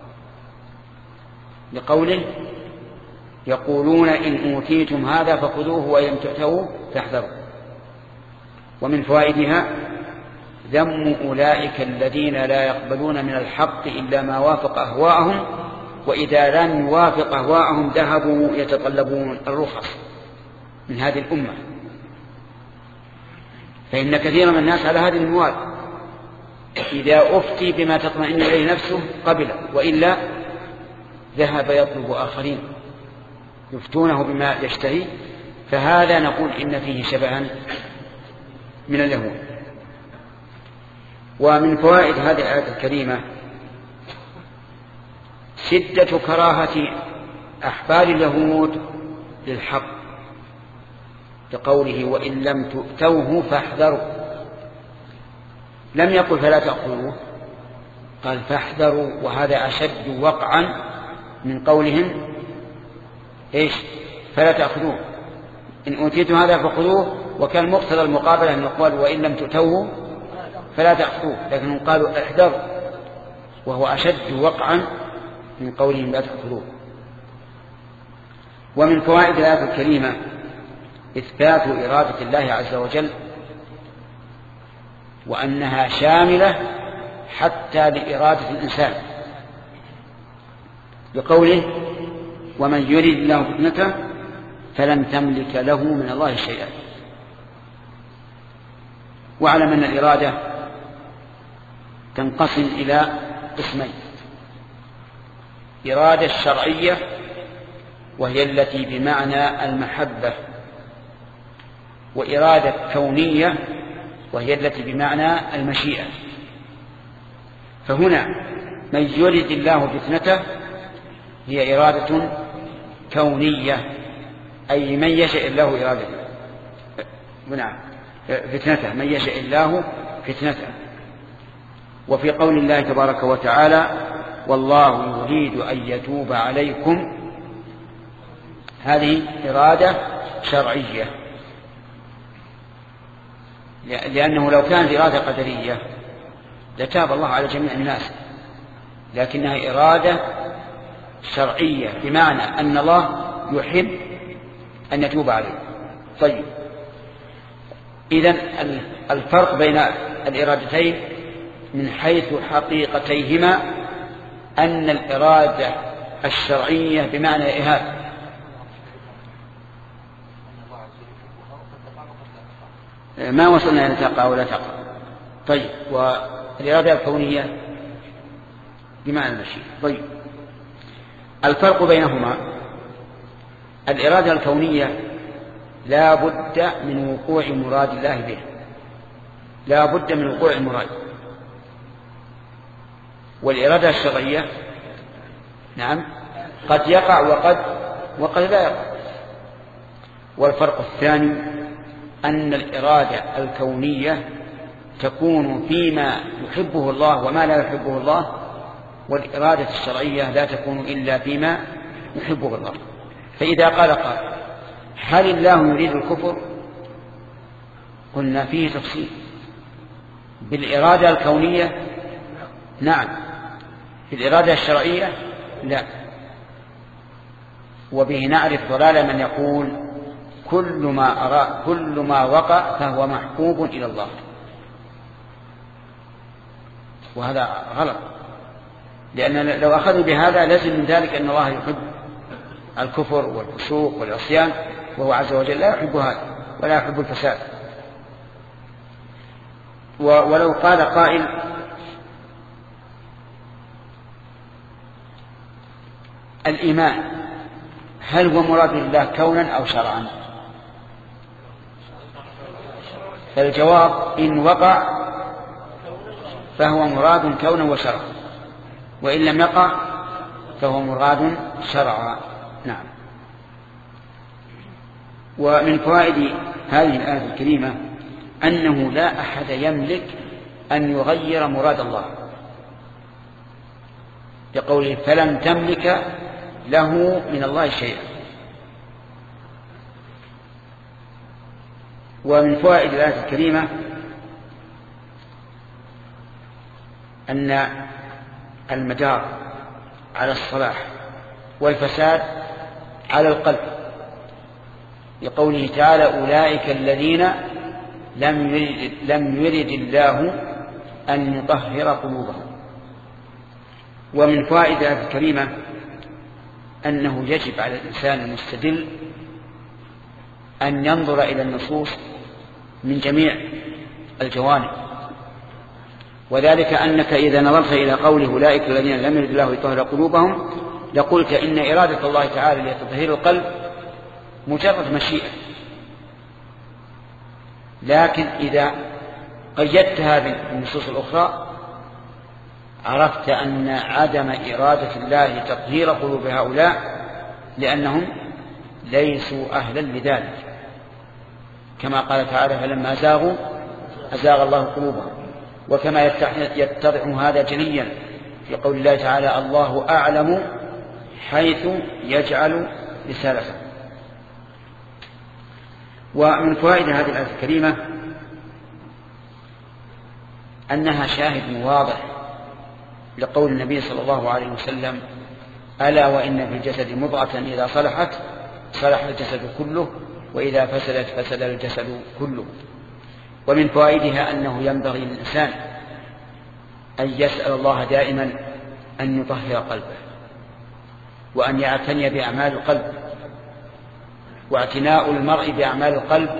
لقوله يقولون إن أوتيتم هذا فخذوه وإن تؤتوا فاحذروا. ومن فوائدها ذم أولئك الذين لا يقبلون من الحق إلا ما وافق أهواءهم، وإذا لم يوافق أهواءهم ذهبوا يتطلبون الرخص من هذه الأمة. فإن كثيرا من الناس على هذه المواد إذا أفتي بما تطمئن إليه نفسه قبل، وإلا ذهب يطلب آخرين يفتونه بما يشتهي. فهذا نقول إن فيه شبها من اليهود. ومن فوائد هذه الآية الكريمة شدة كراهة أحبار اليهود للحق، لقوله وإن لم تؤتوه فاحذروا. لم يقل فلا تأخذوه، قال فاحذروا، وهذا أشد وقعا من قولهم إيش فلا تأخذوه. إن أوتيتم هذا فخذوه، وكان مقتضى المقابلة أن يقال وإن لم تؤتوه فلا تأخذوه، لكنهم قالوا احذروا، وهو أشد وقعا من قولهم لا تأخذوه. ومن فوائد الآية الكريمة إثبات إرادة الله عز وجل، وأنها شاملة حتى لإرادة الإنسان، بقوله ومن يريد الله فتنته فلن تملك له من الله شيئا. واعلم أن الإرادة تنقسم إلى قسمين: إرادة شرعية وهي التي بمعنى المحبة، وإرادة كونية وهي التي بمعنى المشيئة. فهنا من يرد الله فتنته هي إرادة كونية، أي من يشاء الله إرادته فتنته، من يشاء الله فتنته. وفي قول الله تبارك وتعالى والله يريد أن يتوب عليكم، هذه إرادة شرعية، لأنه لو كانت إرادة قدرية لتاب الله على جميع الناس، لكنها إرادة شرعية بمعنى أن الله يحب أن يتوب عليه. طيب، إذن الفرق بين الإرادتين من حيث حقيقتيهما أن الإرادة الشرعية بمعنى الإهاب ما وصلنا إلى تقع ولا تقع. طيب، والإرادة الكونية بمعنى المشيئة. طيب، الفرق بينهما الإرادة الكونية لا بد من وقوع مراد الله به، لا بد من وقوع المراد. والإرادة الشرعية نعم قد يقع وقد لا يقع. والفرق الثاني أن الإرادة الكونية تكون فيما يحبه الله وما لا يحبه الله، والإرادة الشرعية لا تكون إلا فيما يحبه الله. فإذا قال قائل هل الله يريد الكفر؟ قلنا فيه تفصيل. بالإرادة الكونية نعم، بالإرادة الشرعية لا. وبه نعرف ضلال من يقول كل ما وقع فهو محبوب إلى الله، وهذا غلط، لأن لو أخذوا بهذا لازم من ذلك أن الله يحب الكفر والفسوق والعصيان، وهو عز وجل لا يحب هذا ولا يحب الفساد. ولو قال قائل الإيمان هل هو مراد الله كونا أو شرعا؟ فالجواب إن وقع فهو مراد كونا وشرعا، وإن لم يقع فهو مراد شرعا. نعم. ومن فوائد هذه الآية الكريمة أنه لا أحد يملك أن يغير مراد الله، لقوله فلن تملك له من الله شيئا. ومن فوائد الآية الكريمة أن المدار على الصلاح والفساد على القلب، لقوله تعالى أولئك الذين لم يرد الله أن يطهر قلوبهم. ومن فوائد الآية الكريمة أنه يجب على الإنسان المستدل أن ينظر إلى النصوص من جميع الجوانب، وذلك أنك إذا نظرت إلى قوله أولئك الذين لم يرد الله يطهر قلوبهم لقلت إن إرادة الله تعالى لتطهير القلب مجرد مشيئة، لكن إذا قيدت هذه النصوص الأخرى عرفت أن عدم إرادة الله تطهير قلوب هؤلاء لأنهم ليسوا أهلا لذلك، كما قال تعالى فلما زاغوا أزاغ الله قلوبهم. وكما يتضح هذا جليا في قول الله تعالى الله أعلم حيث يجعل رسالته. ومن فوائد هذه الآية الكريمة أنها شاهد واضح لقول النبي صلى الله عليه وسلم ألا وإن في الجسد مضغة إذا صلحت صلح الجسد كله وإذا فسدت فسد الجسد كله. ومن فوائدها أنه ينبغي للإنسان أن يسأل الله دائما أن يطهر قلبه وأن يعتني بأعمال القلب، واعتناء المرء بأعمال القلب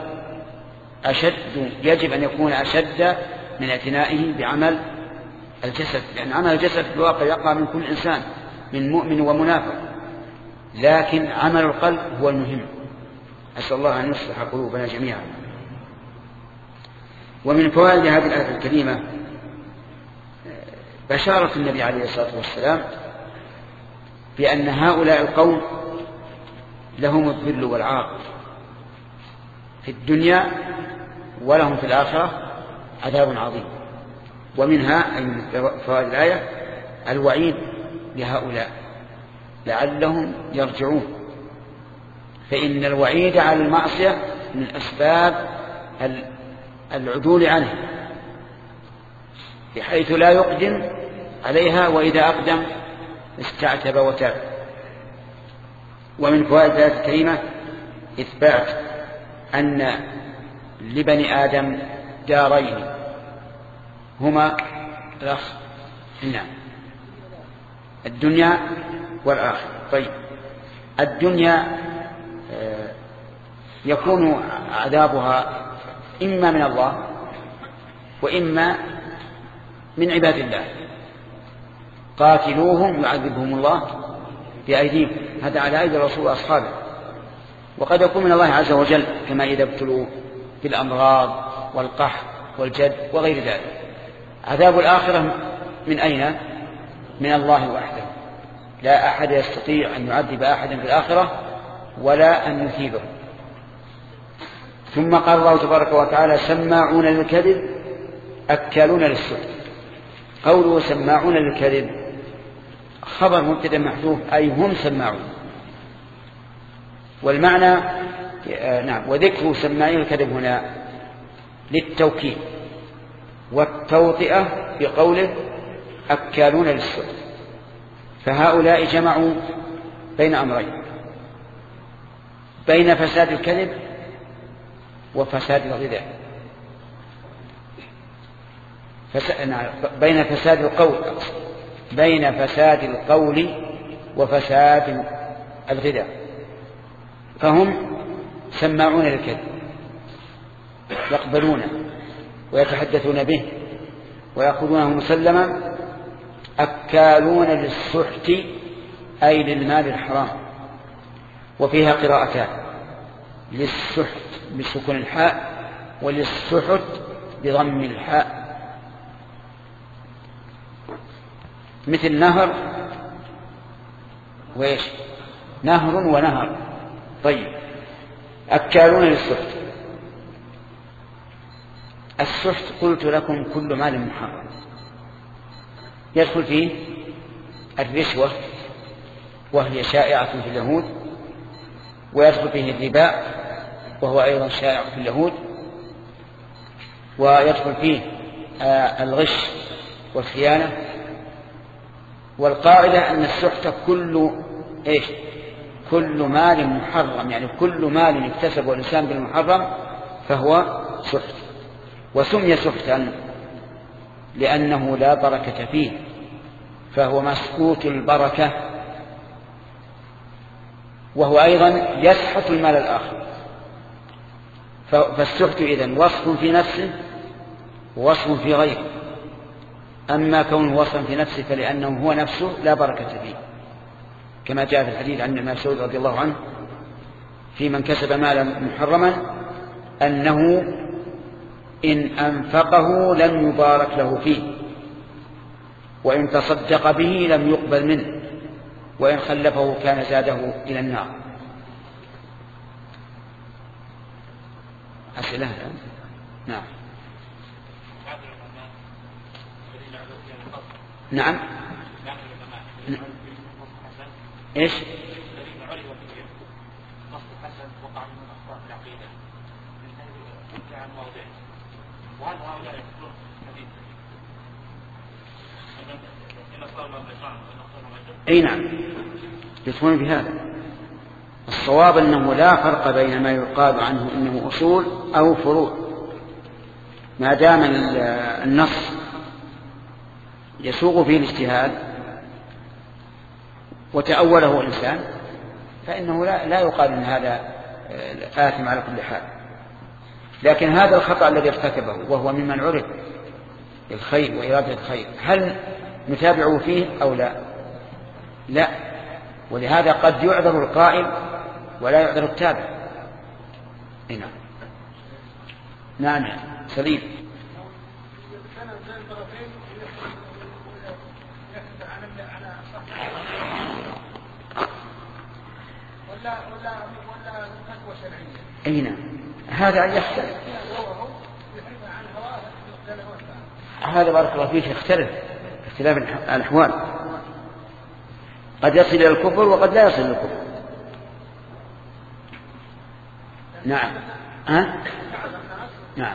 يجب أن يكون أشد من اعتنائه بعمل الجسد، لأن عمل الجسد في الواقع يقع من كل إنسان من مؤمن ومنافق، لكن عمل القلب هو المهم. أسأل الله أن يصلح قلوبنا جميعا. ومن فوائد هذه الآية الكريمة بشارة النبي عليه الصلاة والسلام بأن هؤلاء القوم لهم الذل والعار في الدنيا ولهم في الآخرة عذاب عظيم. ومنها أي من فوائد الآية الوعيد لهؤلاء لعلهم يرجعون، فإن الوعيد على المعصية من أسباب العدول عنها بحيث لا يقدم عليها، وإذا أقدم استعتب وتاب. ومن فوائد الآية الكريمة إثبات أن لبني آدم دارين هما الدنيا والآخرة. طيب الدنيا يكون عذابها إما من الله وإما من عباد الله. قاتلوهم يعذبهم الله بأيديهم، هذا على أيدي الرسول وأصحابه. وقد يكون من الله عز وجل كما إذا ابتلوا بالأمراض والقحط والجد وغير ذلك. عذاب الآخرة من أين؟ من الله وحده، لا أحد يستطيع أن يعذب أحدا في الآخرة ولا أن يثيبه. ثم قال الله تبارك وتعالى سماعون للكذب أكالون للسحت. قوله سماعون للكذب خبر مبتدأ محذوف أي هم سماعون، والمعنى وذكر سماعين الكذب هنا للتوكيد والتوطئة بقوله أكالون للسحت. فهؤلاء جمعوا بين أمرين، بين فساد الكذب وفساد الغذاء، بين فساد القول وفساد الغذاء. فهم سماعون للكذب يقبلونه ويتحدثون به ويأخذونه مسلما، أكالون للسحت أي للمال الحرام. وفيها قراءتان، للسحت بسكون الحاء وللسحت بضم الحاء، مثل نهر وإيش؟ نهر ونهر. طيب أكالون للسحت. السحت قلت لكم كل مال محرم يدخل فيه الرشوة وهي شائعة في اليهود، ويدخل فيه الربا وهو أيضا شائع في اليهود، ويدخل فيه الغش والخيانة. والقاعدة أن السحت كل مال محرم، يعني كل مال يكتسبه الإنسان بالمحرم فهو سحت. وسمي سحتا لأنه لا بركة فيه، فهو مسكوت البركة، وهو أيضا يسحت المال الآخر. فالسحت إذن وصف في نفسه ووصف في غيره. أما كونه وصفا في نفسه فلأنه هو نفسه لا بركة فيه، كما جاء في الحديث عن ابن مسعود رضي الله عنه في من كسب مالا محرما أنه إن أنفقه لم يبارك له فيه، وإن تصدق به لم يقبل منه، وإن خلفه كان زاده إلى النار. أسئلة؟ نعم. نعم. إيش؟ أي نعم يدخلون بهذا. الصواب أنه لا فرق بين ما يقال عنه إنه أصول أو فروع، ما دام النص يسوغ فيه الاجتهاد وتأوله الإنسان فإنه لا يقال أن هذا آثم على كل حال. لكن هذا الخطأ الذي ارتكبه وهو ممن عرف الخير وإرادة الخير، هل نتابعه فيه أو لا؟ لا. ولهذا قد يعذر القائل ولا يعذر التابع. نعم. نعم سليم. ولا فتوى شرعية. أي نعم، هذا يختلف. هذا بارك الله فيك يختلف اختلاف الأحوال، قد يصل إلى الكفر وقد لا يصل إلى الكفر. نعم. نعم.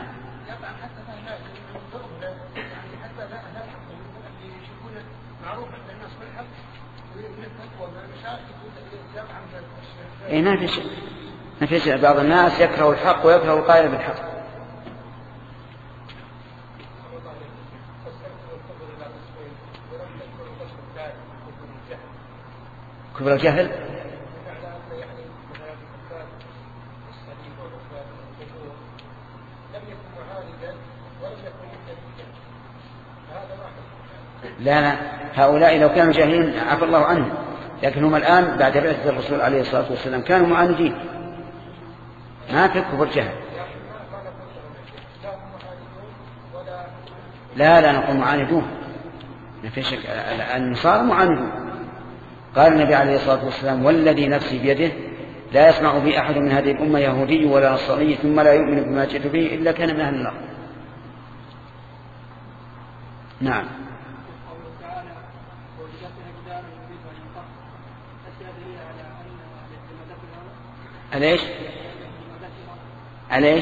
إيه ما في شيء. بعض الناس يكره الحق ويكره القائل بالحق. كبر الجهل لا، هؤلاء لو كانوا جاهلين عفى الله عنهم، لكن هم الآن بعد بعثة الرسول عليه الصلاة والسلام كانوا معاندين، ما في كفر جهل. لا نقول معاندون، ما في شك. النصارى معاندون. قال النبي عليه الصلاة والسلام: والذي نفسي بيده لا يسمع بي أحد من هذه الأمة يهودي ولا نصراني ثم لا يؤمن بما جئت به إلا كان من أهل النار. نعم. أليش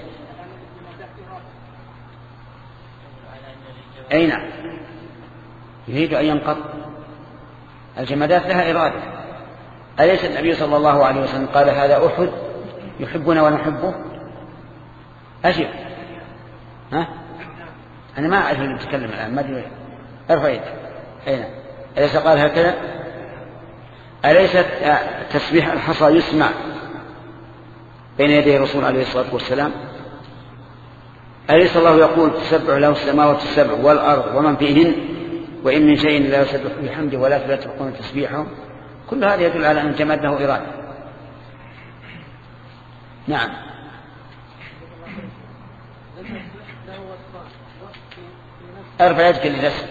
أي نعم، يريد أن ينقض. الجمادات لها إرادة. أليس النبي صلى الله عليه وسلم قال: هذا أحد يحبنا ونحبه؟ أجب. أنا ما أعرف أن أتكلم الآن، ما أدري. ارفع يدك. أي نعم. أليس قال هكذا؟ أليس تسبيح الحصى يسمع بين يدي الرسول عليه الصلاة والسلام؟ أليس الله يقول: تسبح له السماوات السبع والأرض ومن فيهن وإن من شيء لا يسبح بحمده ولكن لا تفقهون تسبيحهم؟ كل هذا يدل على أن الجماد له إرادة. نعم. ارفع يدك للأسف.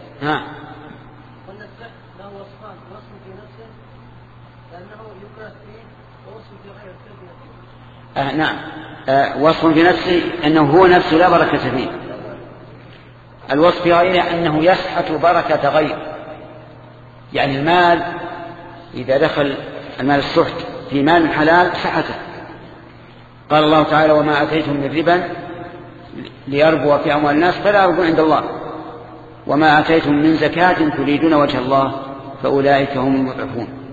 نعم. وصف في نفسه أنه هو نفسه لا بركة فيه. الوصف في غيره أنه يسحت بركة غيره، يعني المال إذا دخل المال السحت في مال حلال سحته. قال الله تعالى: وما أتيتم من ربا ليربو في أموال الناس فلا يربو عند الله وما أتيتم من زكاة تريدون وجه الله فأولئك هم المضعفون.